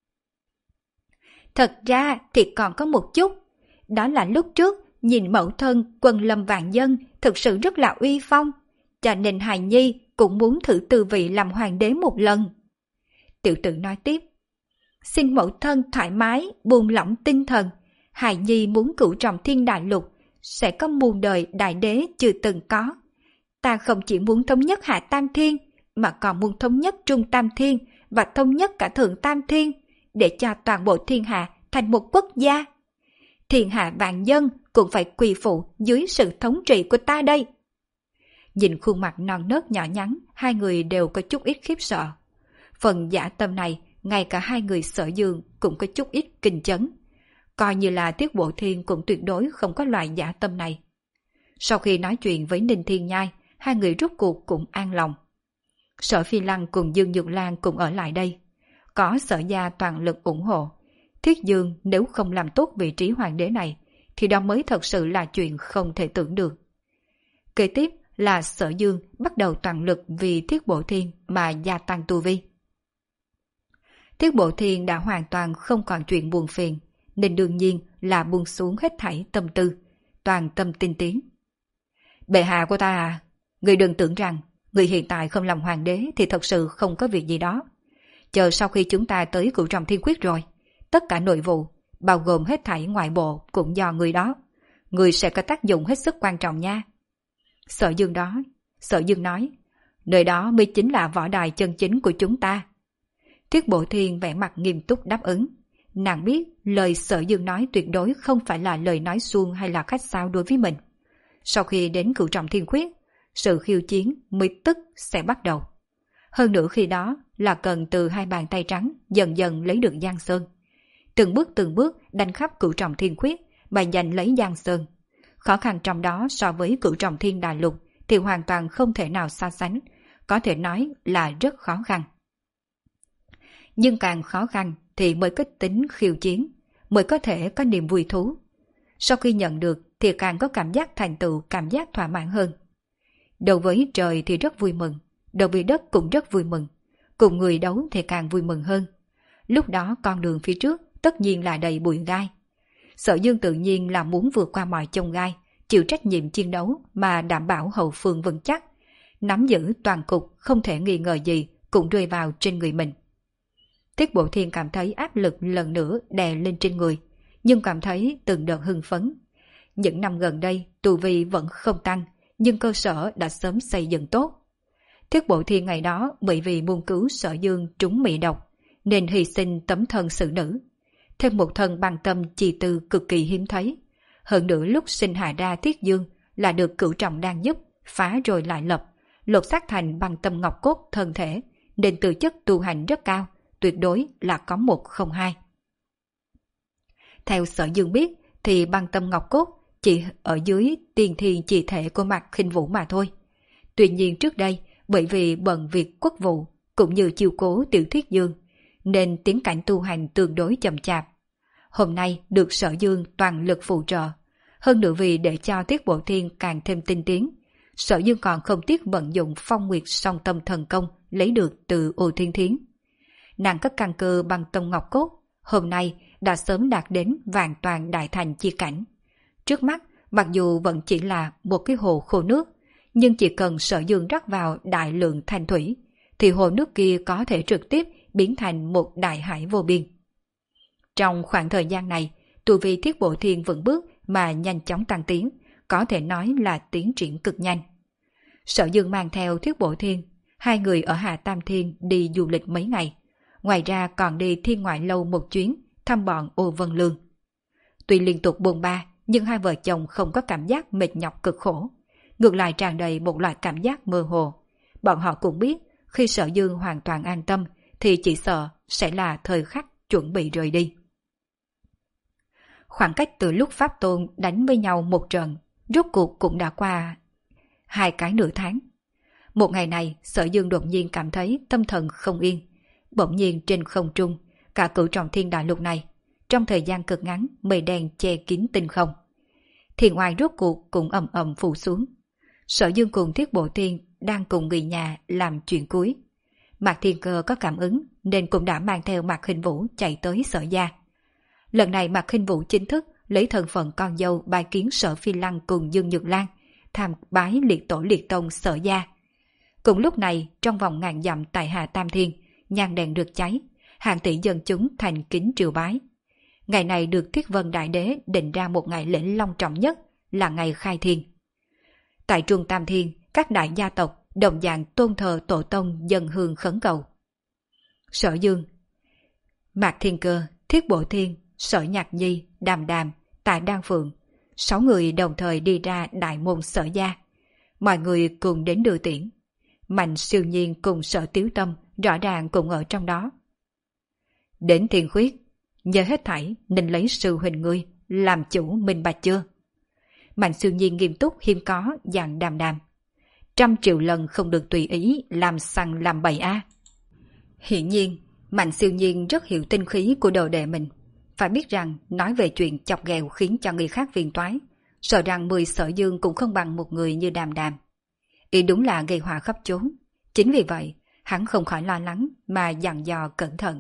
Thật ra thì còn có một chút, đó là lúc trước nhìn mẫu thân quân lâm vạn dân thực sự rất là uy phong, cho nên hài nhi cũng muốn thử tư vị làm hoàng đế một lần. Tiểu Tử nói tiếp. Xin mẫu thân thoải mái, buông lỏng tinh thần, hài nhi muốn cửu trọng thiên đại lục sẽ có muôn đời đại đế chưa từng có. Ta không chỉ muốn thống nhất hạ tam thiên, mà còn muốn thống nhất trung tam thiên và thống nhất cả thượng tam thiên, để cho toàn bộ thiên hạ thành một quốc gia. Thiên hạ vạn dân cũng phải quỳ phụ dưới sự thống trị của ta đây. Nhìn khuôn mặt non nớt nhỏ nhắn, hai người đều có chút ít khiếp sợ. Phần dã tâm này, ngay cả hai người Sở Dương cũng có chút ít kinh chấn. Coi như là Tiết Bổ Thiên cũng tuyệt đối không có loại dã tâm này. Sau khi nói chuyện với Ninh Thiên Nhai, hai người rút cuộc cũng an lòng. Sở Phi Lăng cùng Dương Nhược Lan cùng ở lại đây. Có Sở gia toàn lực ủng hộ. Thiết Dương nếu không làm tốt vị trí hoàng đế này, thì đó mới thật sự là chuyện không thể tưởng được. Kế tiếp là Sở Dương bắt đầu toàn lực vì Thiết Bổ Thiên mà gia tăng tu vi. Thiết Bổ Thiên đã hoàn toàn không còn chuyện buồn phiền, nên đương nhiên là buông xuống hết thảy tâm tư, toàn tâm tinh tiến. Bệ hạ của ta à, người đừng tưởng rằng người hiện tại không làm hoàng đế thì thật sự không có việc gì đó. Chờ sau khi chúng ta tới cửu trọng thiên quyết rồi, tất cả nội vụ, bao gồm hết thảy ngoại bộ cũng do người đó. Người sẽ có tác dụng hết sức quan trọng nha. Sở Dương đó, Sở Dương nói, nơi đó mới chính là võ đài chân chính của chúng ta. Thiết Bổ Thiên vẻ mặt nghiêm túc đáp ứng. Nàng biết lời Sở Dương nói tuyệt đối không phải là lời nói suông hay là khách sáo đối với mình. Sau khi đến cửu trọng thiên khuyết, sự khiêu chiến mới tức sẽ bắt đầu. Hơn nữa khi đó là cần từ hai bàn tay trắng dần dần lấy được Giang Sơn. Từng bước từng bước đánh khắp cửu trọng thiên khuyết mà giành lấy Giang Sơn. Khó khăn trong đó so với cửu trọng thiên đại lục thì hoàn toàn không thể nào so sánh, có thể nói là rất khó khăn. Nhưng càng khó khăn thì mới có tính khiêu chiến, mới có thể có niềm vui thú. Sau khi nhận được thì càng có cảm giác thành tựu, cảm giác thỏa mãn hơn. Đối với trời thì rất vui mừng, đối với đất cũng rất vui mừng, cùng người đấu thì càng vui mừng hơn. Lúc đó con đường phía trước tất nhiên là đầy bụi gai. Sở Dương tự nhiên là muốn vượt qua mọi chông gai, chịu trách nhiệm chiến đấu mà đảm bảo hậu phương vững chắc, nắm giữ toàn cục không thể nghi ngờ gì cũng rơi vào trên người mình. Thiết Bổ Thiên cảm thấy áp lực lần nữa đè lên trên người, nhưng cảm thấy từng đợt hưng phấn. Những năm gần đây tu vi vẫn không tăng, nhưng cơ sở đã sớm xây dựng tốt. Thiết Bổ Thiên ngày đó bởi vì muốn cứu Sở Dương trúng mị độc, nên hy sinh tấm thân xử nữ. Thêm một thân bằng tâm trì tư cực kỳ hiếm thấy. Hơn nữa lúc sinh hạ ra Thiết Dương là được cửu trọng đang giúp, phá rồi lại lập, lột xác thành bằng tâm ngọc cốt thân thể, nên tư chất tu hành rất cao, tuyệt đối là có một không hai. Theo Sở Dương biết thì băng tâm ngọc cốt chỉ ở dưới tiền thiên chỉ thể của Mạc Khinh Vũ mà thôi. Tuy nhiên trước đây bởi vì bận việc quốc vụ cũng như chiều cố Tiểu Thiết Dương nên tiến cảnh tu hành tương đối chậm chạp. Hôm nay được Sở Dương toàn lực phụ trợ, hơn nữa vì để cho Thiết Bổ Thiên càng thêm tinh tiến, Sở Dương còn không tiếc vận dụng Phong Nguyệt song tâm thần công lấy được từ Ô Thiên Thiến. Nàng có căn cơ bằng tâm ngọc cốt, hôm nay đã sớm đạt đến vạn toàn đại thành chi cảnh. Trước mắt, mặc dù vẫn chỉ là một cái hồ khô nước, nhưng chỉ cần Sở Dương rắc vào đại lượng thanh thủy, thì hồ nước kia có thể trực tiếp biến thành một đại hải vô biên. Trong khoảng thời gian này, tu vi Thiết Bộ Thiên vững bước mà nhanh chóng tăng tiến, có thể nói là tiến triển cực nhanh. Sở Dương mang theo Thiết Bộ Thiên, hai người ở Hạ Tam Thiên đi du lịch mấy ngày, ngoài ra còn đi Thiên Ngoại Lâu một chuyến thăm bọn Ô Vân Lương. Tuy liên tục buồn ba, nhưng hai vợ chồng không có cảm giác mệt nhọc cực khổ, ngược lại tràn đầy một loại cảm giác mơ hồ. Bọn họ cũng biết, khi Sở Dương hoàn toàn an tâm, thì chỉ sợ sẽ là thời khắc chuẩn bị rời đi. Khoảng cách từ lúc Pháp Tôn đánh với nhau một trận, rốt cuộc cũng đã qua hai cái nửa tháng. Một ngày này, Sở Dương đột nhiên cảm thấy tâm thần không yên. Bỗng nhiên trên không trung, cả cửu trọng thiên đại lục này, trong thời gian cực ngắn, mây đen che kín tinh không. Thiên oai rốt cuộc cũng ầm ầm phủ xuống. Sở Dương cùng Thiết Bộ Thiên đang cùng người nhà làm chuyện cuối. Mạc Thiên Cơ có cảm ứng nên cũng đã mang theo Mạc Khinh Vũ chạy tới Sở gia. Lần này Mạc Khinh Vũ chính thức lấy thân phận con dâu bài kiến Sở Phi Lăng cùng Dương Nhược Lan, tham bái liệt tổ liệt tông Sở gia. Cùng lúc này, trong vòng ngàn dặm tại Hạ Tam Thiên, nhang đèn được cháy, hàng tỷ dân chúng thành kính triều bái. Ngày này được Thiết Vân Đại Đế định ra một ngày lễ long trọng nhất là ngày khai thiên. Tại Trung Tam Thiên, các đại gia tộc đồng dạng tôn thờ tổ tông dân hương khấn cầu. Sở Dương, Mạc Thiên Cơ, Thiết Bộ Thiên, Sở Nhạc Nhi, Đàm Đàm, Tạ Đan Phượng, sáu người đồng thời đi ra đại môn Sở gia. Mọi người cùng đến đưa tiễn. Mạnh Siêu Nhiên cùng Sở Tiếu Tâm rõ ràng cũng ở trong đó. Đến Thiên Khuyết, nhớ hết thảy nên lấy sư huynh ngươi làm chủ minh bạch chưa? Mạnh Siêu Nhiên nghiêm túc hiếm có dặn Đàm Đàm. Trăm triệu lần không được tùy ý làm sằng làm bậy a. Hiển nhiên, Mạnh Siêu Nhiên rất hiểu tinh khí của đồ đệ mình. Phải biết rằng nói về chuyện chọc ghẹo khiến cho người khác phiền toái, sợ rằng mười Sở Dương cũng không bằng một người như Đàm Đàm. Ý đúng là gây họa khắp chốn. Chính vì vậy, hắn không khỏi lo lắng mà dặn dò cẩn thận.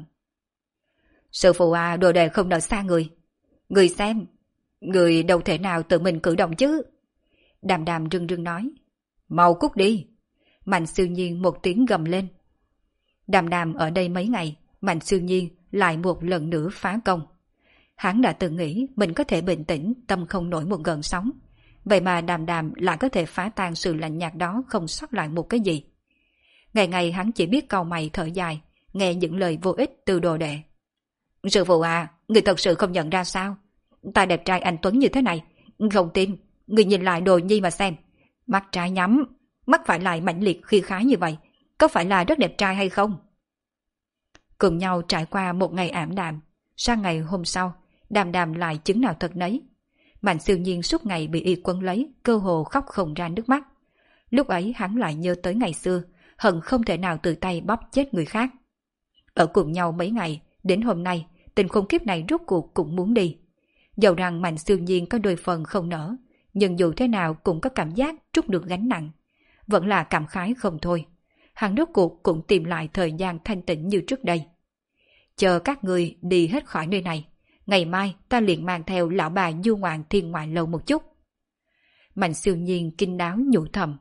Sư phụ à, đồ đệ không nỡ xa người. Người xem, người đâu thể nào tự mình cử động chứ. Đàm Đàm rưng rưng nói. Mau cút đi. Mạnh Siêu Nhiên một tiếng gầm lên. Đàm Đàm ở đây mấy ngày, Mạnh Siêu Nhiên lại một lần nữa phá công. Hắn đã từng nghĩ mình có thể bình tĩnh, tâm không nổi một gợn sóng. Vậy mà Đàm Đàm lại có thể phá tan sự lạnh nhạt đó không sót lại một cái gì. Ngày ngày hắn chỉ biết cau mày thở dài, nghe những lời vô ích từ đồ đệ. Sư phụ à, người thật sự không nhận ra sao? Ta đẹp trai anh Tuấn như thế này, không tin, người nhìn lại Đồ Nhi mà xem. Mắt trái nhắm, mắt phải lại mãnh liệt khi khái như vậy, có phải là rất đẹp trai hay không? Cùng nhau trải qua một ngày ảm đạm, sang ngày hôm sau, Đàm Đàm lại chứng nào thật nấy. Mạnh Siêu Nhiên suốt ngày bị y quấn lấy, cơ hồ khóc không ra nước mắt. Lúc ấy hắn lại nhớ tới ngày xưa, hận không thể nào tự tay bóp chết người khác. Ở cùng nhau mấy ngày, đến hôm nay, tình khốn kiếp này rốt cuộc cũng muốn đi. Dẫu rằng Mạnh Siêu Nhiên có đôi phần không nỡ, nhưng dù thế nào cũng có cảm giác trút được gánh nặng. Vẫn là cảm khái không thôi. Hắn rốt cuộc cũng tìm lại thời gian thanh tĩnh như trước đây. Chờ các người đi hết khỏi nơi này, ngày mai ta liền mang theo lão bà du ngoạn Thiên Ngoại Lâu một chút. Mạnh Siêu Nhiên kinh đáo nhủ thầm.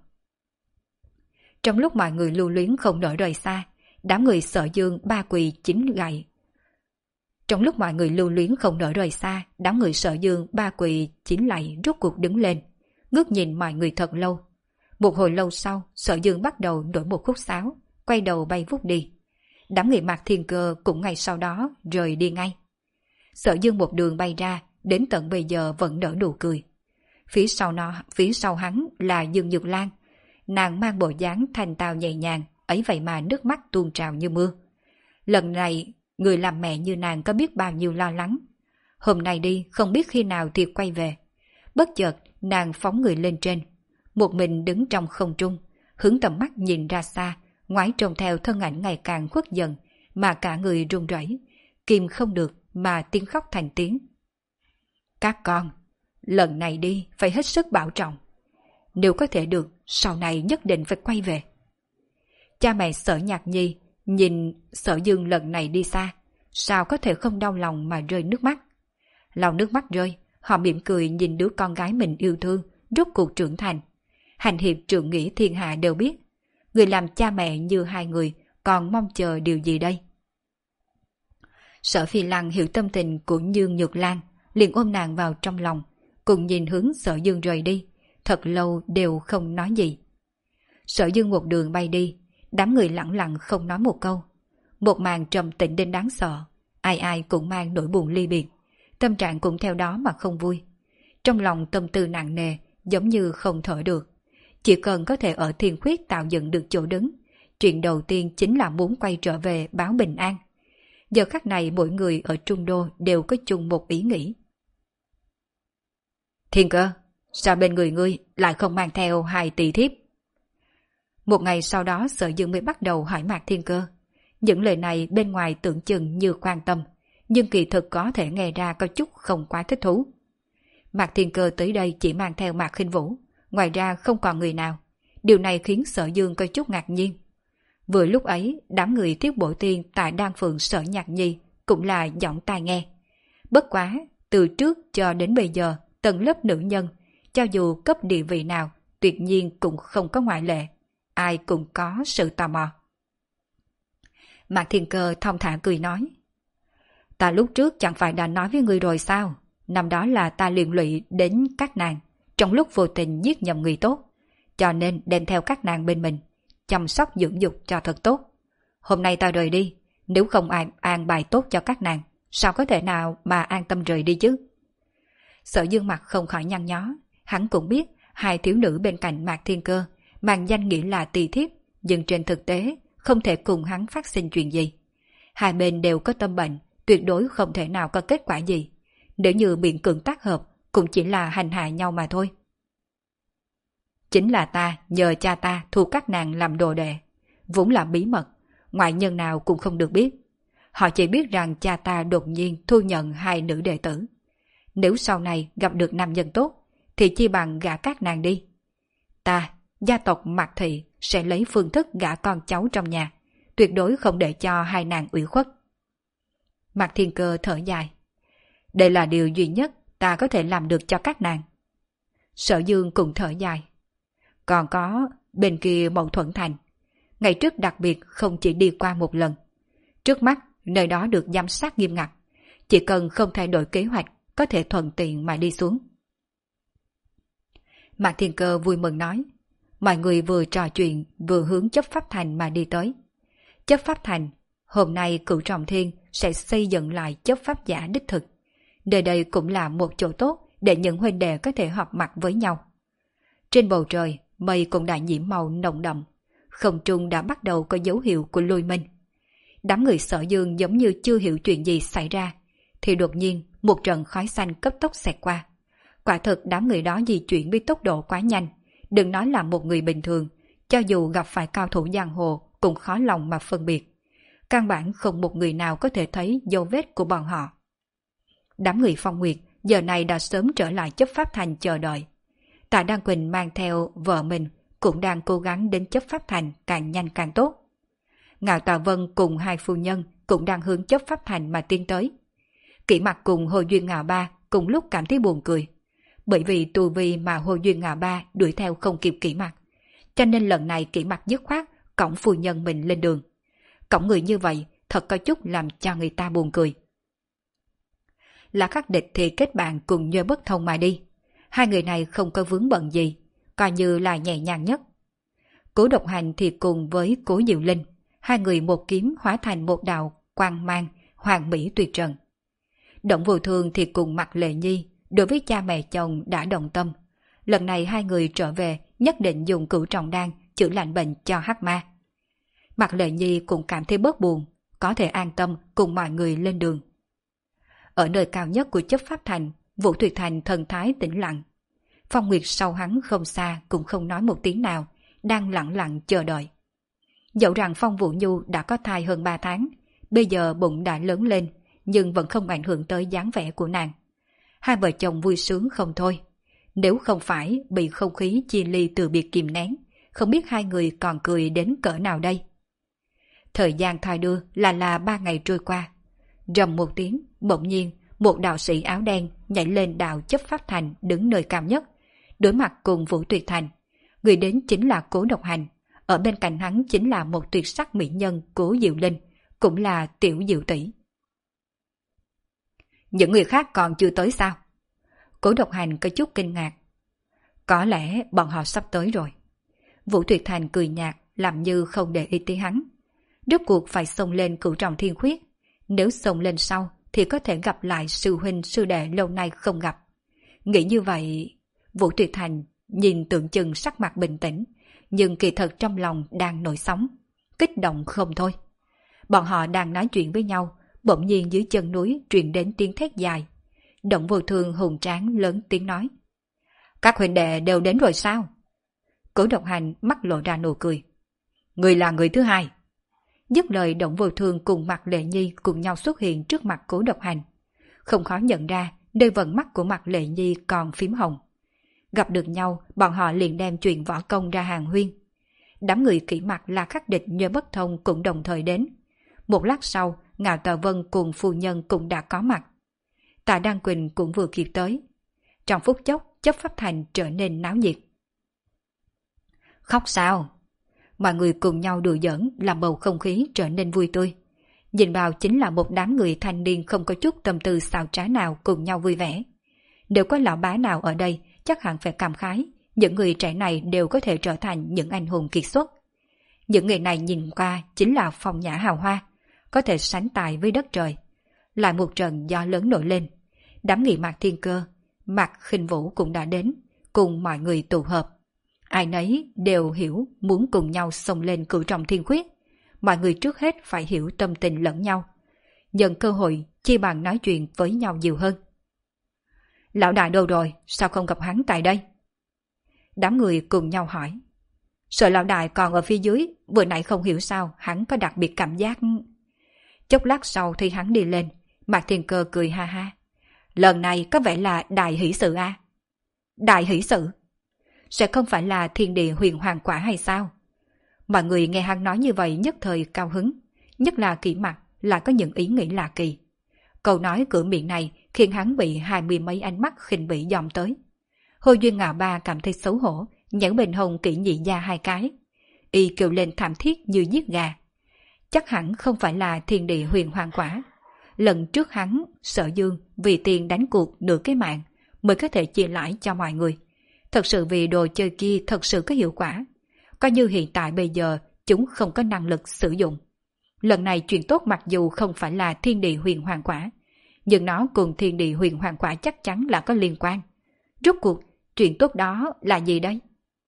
Trong lúc mọi người lưu luyến không nỡ rời xa, đám người Sở Dương ba quỳ chín gậy. Trong lúc mọi người lưu luyến không nỡ rời xa, đám người Sở Dương ba quỳ chín lạy rốt cuộc đứng lên, ngước nhìn mọi người thật lâu. Một hồi lâu sau, Sở Dương bắt đầu đổi một khúc sáo, quay đầu bay vút đi. Đám người Mạc Thiên Cơ cũng ngay sau đó rời đi ngay. Sở Dương một đường bay ra, đến tận bây giờ vẫn nở nụ cười. Phía sau nó, phía sau hắn là Dương Nhược Lan. Nàng mang bộ dáng thanh tao nhẹ nhàng, ấy vậy mà nước mắt tuôn trào như mưa. Lần này, người làm mẹ như nàng có biết bao nhiêu lo lắng. Hôm nay đi, không biết khi nào thì quay về. Bất chợt, nàng phóng người lên trên. Một mình đứng trong không trung, hướng tầm mắt nhìn ra xa, ngoái trông theo thân ảnh ngày càng khuất dần, mà cả người run rẩy, kìm không được mà tiếng khóc thành tiếng. Các con, lần này đi phải hết sức bảo trọng. Nếu có thể được, sau này nhất định phải quay về. Cha mẹ Sở Nhạc Nhi nhìn Sở Dương lần này đi xa, sao có thể không đau lòng mà rơi nước mắt. Lau nước mắt rơi, họ mỉm cười nhìn đứa con gái mình yêu thương, rốt cuộc trưởng thành. Hành hiệp trượng nghĩa thiên hạ đều biết, người làm cha mẹ như hai người còn mong chờ điều gì đây? Sở Phi Lăng hiểu tâm tình của Dương Nhược Lan, liền ôm nàng vào trong lòng, cùng nhìn hướng Sở Dương rời đi, thật lâu đều không nói gì. Sở Dương một đường bay đi, đám người lặng lặng không nói một câu. Một màn trầm tĩnh đến đáng sợ, ai ai cũng mang nỗi buồn ly biệt, tâm trạng cũng theo đó mà không vui. Trong lòng tâm tư nặng nề, giống như không thở được. Chỉ cần có thể ở Thiên Khuyết tạo dựng được chỗ đứng, chuyện đầu tiên chính là muốn quay trở về báo bình an. Giờ khắc này mỗi người ở Trung Đô đều có chung một ý nghĩ. Thiên Cơ, sao bên người ngươi lại không mang theo hai tỷ thiếp? Một ngày sau đó Sở Dương mới bắt đầu hỏi Mạc Thiên Cơ. Những lời này bên ngoài tưởng chừng như quan tâm, nhưng kỳ thực có thể nghe ra có chút không quá thích thú. Mạc Thiên Cơ tới đây chỉ mang theo Mạc Khinh Vũ, ngoài ra không còn người nào. Điều này khiến Sở Dương có chút ngạc nhiên. Vừa lúc ấy, đám người Tiết Bội Tiên tại Đan Phượng Sở Nhạc Nhi cũng là giọng tai nghe. Bất quá, từ trước cho đến bây giờ, tầng lớp nữ nhân, cho dù cấp địa vị nào, tuyệt nhiên cũng không có ngoại lệ. Ai cũng có sự tò mò. Mạc Thiên Cơ thong thả cười nói. Ta lúc trước chẳng phải đã nói với người rồi sao? Năm đó là ta liên lụy đến các nàng, trong lúc vô tình giết nhầm người tốt, cho nên đem theo các nàng bên mình, chăm sóc dưỡng dục cho thật tốt. Hôm nay ta rời đi, nếu không an, an bài tốt cho các nàng, sao có thể nào mà an tâm rời đi chứ? Sở Dương mặt không khỏi nhăn nhó, hắn cũng biết hai thiếu nữ bên cạnh Mạc Thiên Cơ mang danh nghĩa là tỳ thiếp, nhưng trên thực tế không thể cùng hắn phát sinh chuyện gì. Hai bên đều có tâm bệnh, tuyệt đối không thể nào có kết quả gì. Nếu như miễn cưỡng tác hợp, cũng chỉ là hành hạ nhau mà thôi. Chính là ta nhờ cha ta thu các nàng làm đồ đệ, vốn là bí mật, ngoại nhân nào cũng không được biết. Họ chỉ biết rằng cha ta đột nhiên thu nhận hai nữ đệ tử. Nếu sau này gặp được nam nhân tốt, thì chi bằng gả các nàng đi. Ta, gia tộc Mạc Thị sẽ lấy phương thức gả con cháu trong nhà, tuyệt đối không để cho hai nàng ủy khuất. Mạc Thiên Cơ thở dài. Đây là điều duy nhất ta có thể làm được cho các nàng. Sở Dương cũng thở dài. Còn có bên kia Mậu Thuận Thành, ngày trước đặc biệt không chỉ đi qua một lần. Trước mắt nơi đó được giám sát nghiêm ngặt, chỉ cần không thay đổi kế hoạch có thể thuận tiện mà đi xuống. Mạc Thiên Cơ vui mừng nói. Mọi người vừa trò chuyện vừa hướng Chấp Pháp Thành mà đi tới. Chấp Pháp Thành, hôm nay Cửu Trọng Thiên sẽ xây dựng lại chấp pháp giả đích thực. Nơi đây cũng là một chỗ tốt để những huynh đệ có thể họp mặt với nhau. Trên bầu trời, mây cũng đã nhiễm màu nồng đậm, không trung đã bắt đầu có dấu hiệu của lôi minh. Đám người Sở Dương giống như chưa hiểu chuyện gì xảy ra, thì đột nhiên một trận khói xanh cấp tốc xẹt qua. Quả thực đám người đó di chuyển với tốc độ quá nhanh, đừng nói là một người bình thường, cho dù gặp phải cao thủ giang hồ cũng khó lòng mà phân biệt. Căn bản không một người nào có thể thấy dấu vết của bọn họ. Đám người Phong Nguyệt giờ này đã sớm trở lại Chấp Pháp Thành chờ đợi. Tạ Đan Quỳnh mang theo vợ mình cũng đang cố gắng đến Chấp Pháp Thành càng nhanh càng tốt. Ngạo Tạ Vân cùng hai phu nhân cũng đang hướng Chấp Pháp Thành mà tiến tới. Kỷ Mặc cùng Hồ Duyên Ngạo Ba cùng lúc cảm thấy buồn cười, bởi vì tu vi mà Hồ Duyên Ngạo Ba đuổi theo không kịp Kỷ Mặc, cho nên lần này Kỷ Mặc dứt khoát cõng phu nhân mình lên đường. Cõng người như vậy thật có chút làm cho người ta buồn cười. Là Khắc Địch thì kết bạn cùng Nhơ Bất Thông mà đi. Hai người này không có vướng bận gì, coi như là nhẹ nhàng nhất. Cố Độc Hành thì cùng với Cố Diệu Linh, hai người một kiếm hóa thành một đạo quang mang hoàn mỹ tuyệt trần. Động Vô Thương thì cùng Mạc Lệ Nhi, đối với cha mẹ chồng đã động tâm. Lần này hai người trở về nhất định dùng Cửu Trọng Đan chữa lành bệnh cho Hắc Ma. Mạc Lệ Nhi cũng cảm thấy bớt buồn, có thể an tâm cùng mọi người lên đường. Ở nơi cao nhất của Chấp Pháp Thành, Vũ Tuyệt Thành thần thái tĩnh lặng. Phong Nguyệt sau hắn không xa cũng không nói một tiếng nào, đang lặng lặng chờ đợi. Dẫu rằng Phong Vũ Nhu đã có thai hơn ba tháng, bây giờ bụng đã lớn lên, nhưng vẫn không ảnh hưởng tới dáng vẻ của nàng. Hai vợ chồng vui sướng không thôi. Nếu không phải bị không khí chia ly từ biệt kìm nén, không biết hai người còn cười đến cỡ nào đây. Thời gian thoi đưa là là ba ngày trôi qua. Rầm một tiếng, bỗng nhiên, một đạo sĩ áo đen nhảy lên đạo Chấp Pháp Thành đứng nơi cao nhất, đối mặt cùng Vũ Tuyệt Thành. Người đến chính là Cố Độc Hành, ở bên cạnh hắn chính là một tuyệt sắc mỹ nhân Cố Diệu Linh, cũng là Tiểu Diệu tỷ. Những người khác còn chưa tới sao? Cố Độc Hành có chút kinh ngạc. Có lẽ bọn họ sắp tới rồi. Vũ Tuyệt Thành cười nhạt, làm như không để ý tới hắn. Rốt cuộc phải xông lên Cửu Trọng Thiên Khuyết. Nếu xông lên sau thì có thể gặp lại sư huynh sư đệ lâu nay không gặp. Nghĩ như vậy, Vũ Tuyệt Thành nhìn tưởng chừng sắc mặt bình tĩnh, nhưng kỳ thật trong lòng đang nổi sóng, kích động không thôi. Bọn họ đang nói chuyện với nhau, bỗng nhiên dưới chân núi truyền đến tiếng thét dài. Động Vô Thương hùng tráng lớn tiếng nói. Các huynh đệ đều đến rồi sao? Cố Độc Hành mắt lộ ra nụ cười. Người là người thứ hai. Dứt lời, Động Vô Thương cùng Mạc Lệ Nhi cùng nhau xuất hiện trước mặt Cố Độc Hành. Không khó nhận ra, đôi vần mắt của Mạc Lệ Nhi còn phím hồng. Gặp được nhau, bọn họ liền đem chuyện võ công ra hàng huyên. Đám người kỹ mặt là khắc địch nhớ bất thông cũng đồng thời đến. Một lát sau, Ngạo Tà Vân cùng phu nhân cũng đã có mặt. Tạ Đan Quỳnh cũng vừa kịp tới. Trong phút chốc, Chấp Pháp Thành trở nên náo nhiệt. Khóc sao? Mọi người cùng nhau đùa giỡn làm bầu không khí trở nên vui tươi. Nhìn vào chính là một đám người thanh niên không có chút tâm tư xào trá nào cùng nhau vui vẻ. Nếu có lão bá nào ở đây, chắc hẳn phải cảm khái, những người trẻ này đều có thể trở thành những anh hùng kiệt xuất. Những người này nhìn qua chính là phong nhã hào hoa, có thể sánh tài với đất trời. Lại một trận gió lớn nổi lên, đám người Mạc Thiên Cơ, Mạc Khinh Vũ cũng đã đến, cùng mọi người tụ hợp. Ai nấy đều hiểu muốn cùng nhau xông lên Cửu Trọng Thiên Khuyết. Mọi người trước hết phải hiểu tâm tình lẫn nhau. Nhân cơ hội chi bằng nói chuyện với nhau nhiều hơn. Lão đại đâu rồi, sao không gặp hắn tại đây? Đám người cùng nhau hỏi. Sợ lão đại còn ở phía dưới, vừa nãy không hiểu sao hắn có đặc biệt cảm giác. Chốc lát sau thì hắn đi lên, Mạc Thiên Cơ cười ha ha. Lần này có vẻ là đại hỷ sự a. À? Đại hỷ sự? Sẽ không phải là thiên địa huyền hoàng quả hay sao? Mọi người nghe hắn nói như vậy nhất thời cao hứng, nhất là Kỷ Mặt là có những ý nghĩ lạ kỳ. Câu nói cửa miệng này khiến hắn bị hai mươi mấy ánh mắt khinh bỉ dòm tới. Hồ Duyên Ngạo Ba cảm thấy xấu hổ, nhảy bên hông Kỷ Nhị Gia hai cái. Y kêu lên thảm thiết như giết gà. Chắc hẳn không phải là thiên địa huyền hoàng quả. Lần trước hắn, Sở Dương, vì tiền đánh cuộc nửa cái mạng mới có thể chia lãi cho mọi người. Thật sự vì đồ chơi kia thật sự có hiệu quả. Coi như hiện tại bây giờ chúng không có năng lực sử dụng. Lần này chuyện tốt mặc dù không phải là thiên địa huyền hoàng quả, nhưng nó cùng thiên địa huyền hoàng quả chắc chắn là có liên quan. Rốt cuộc, chuyện tốt đó là gì đây?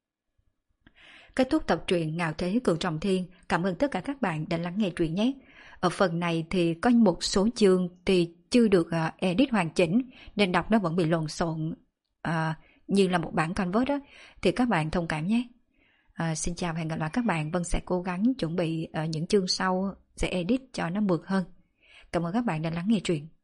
Kết thúc tập truyện Ngạo Thế Cửu Trọng Thiên. Cảm ơn tất cả các bạn đã lắng nghe truyện nhé. Ở phần này thì có một số chương thì chưa được uh, edit hoàn chỉnh, nên đọc nó vẫn bị lộn xộn uh, như là một bản canvas đó. Thì các bạn thông cảm nhé. Uh, xin chào và hẹn gặp lại các bạn. Vân sẽ cố gắng chuẩn bị uh, những chương sau sẽ edit cho nó mượt hơn. Cảm ơn các bạn đã lắng nghe truyện.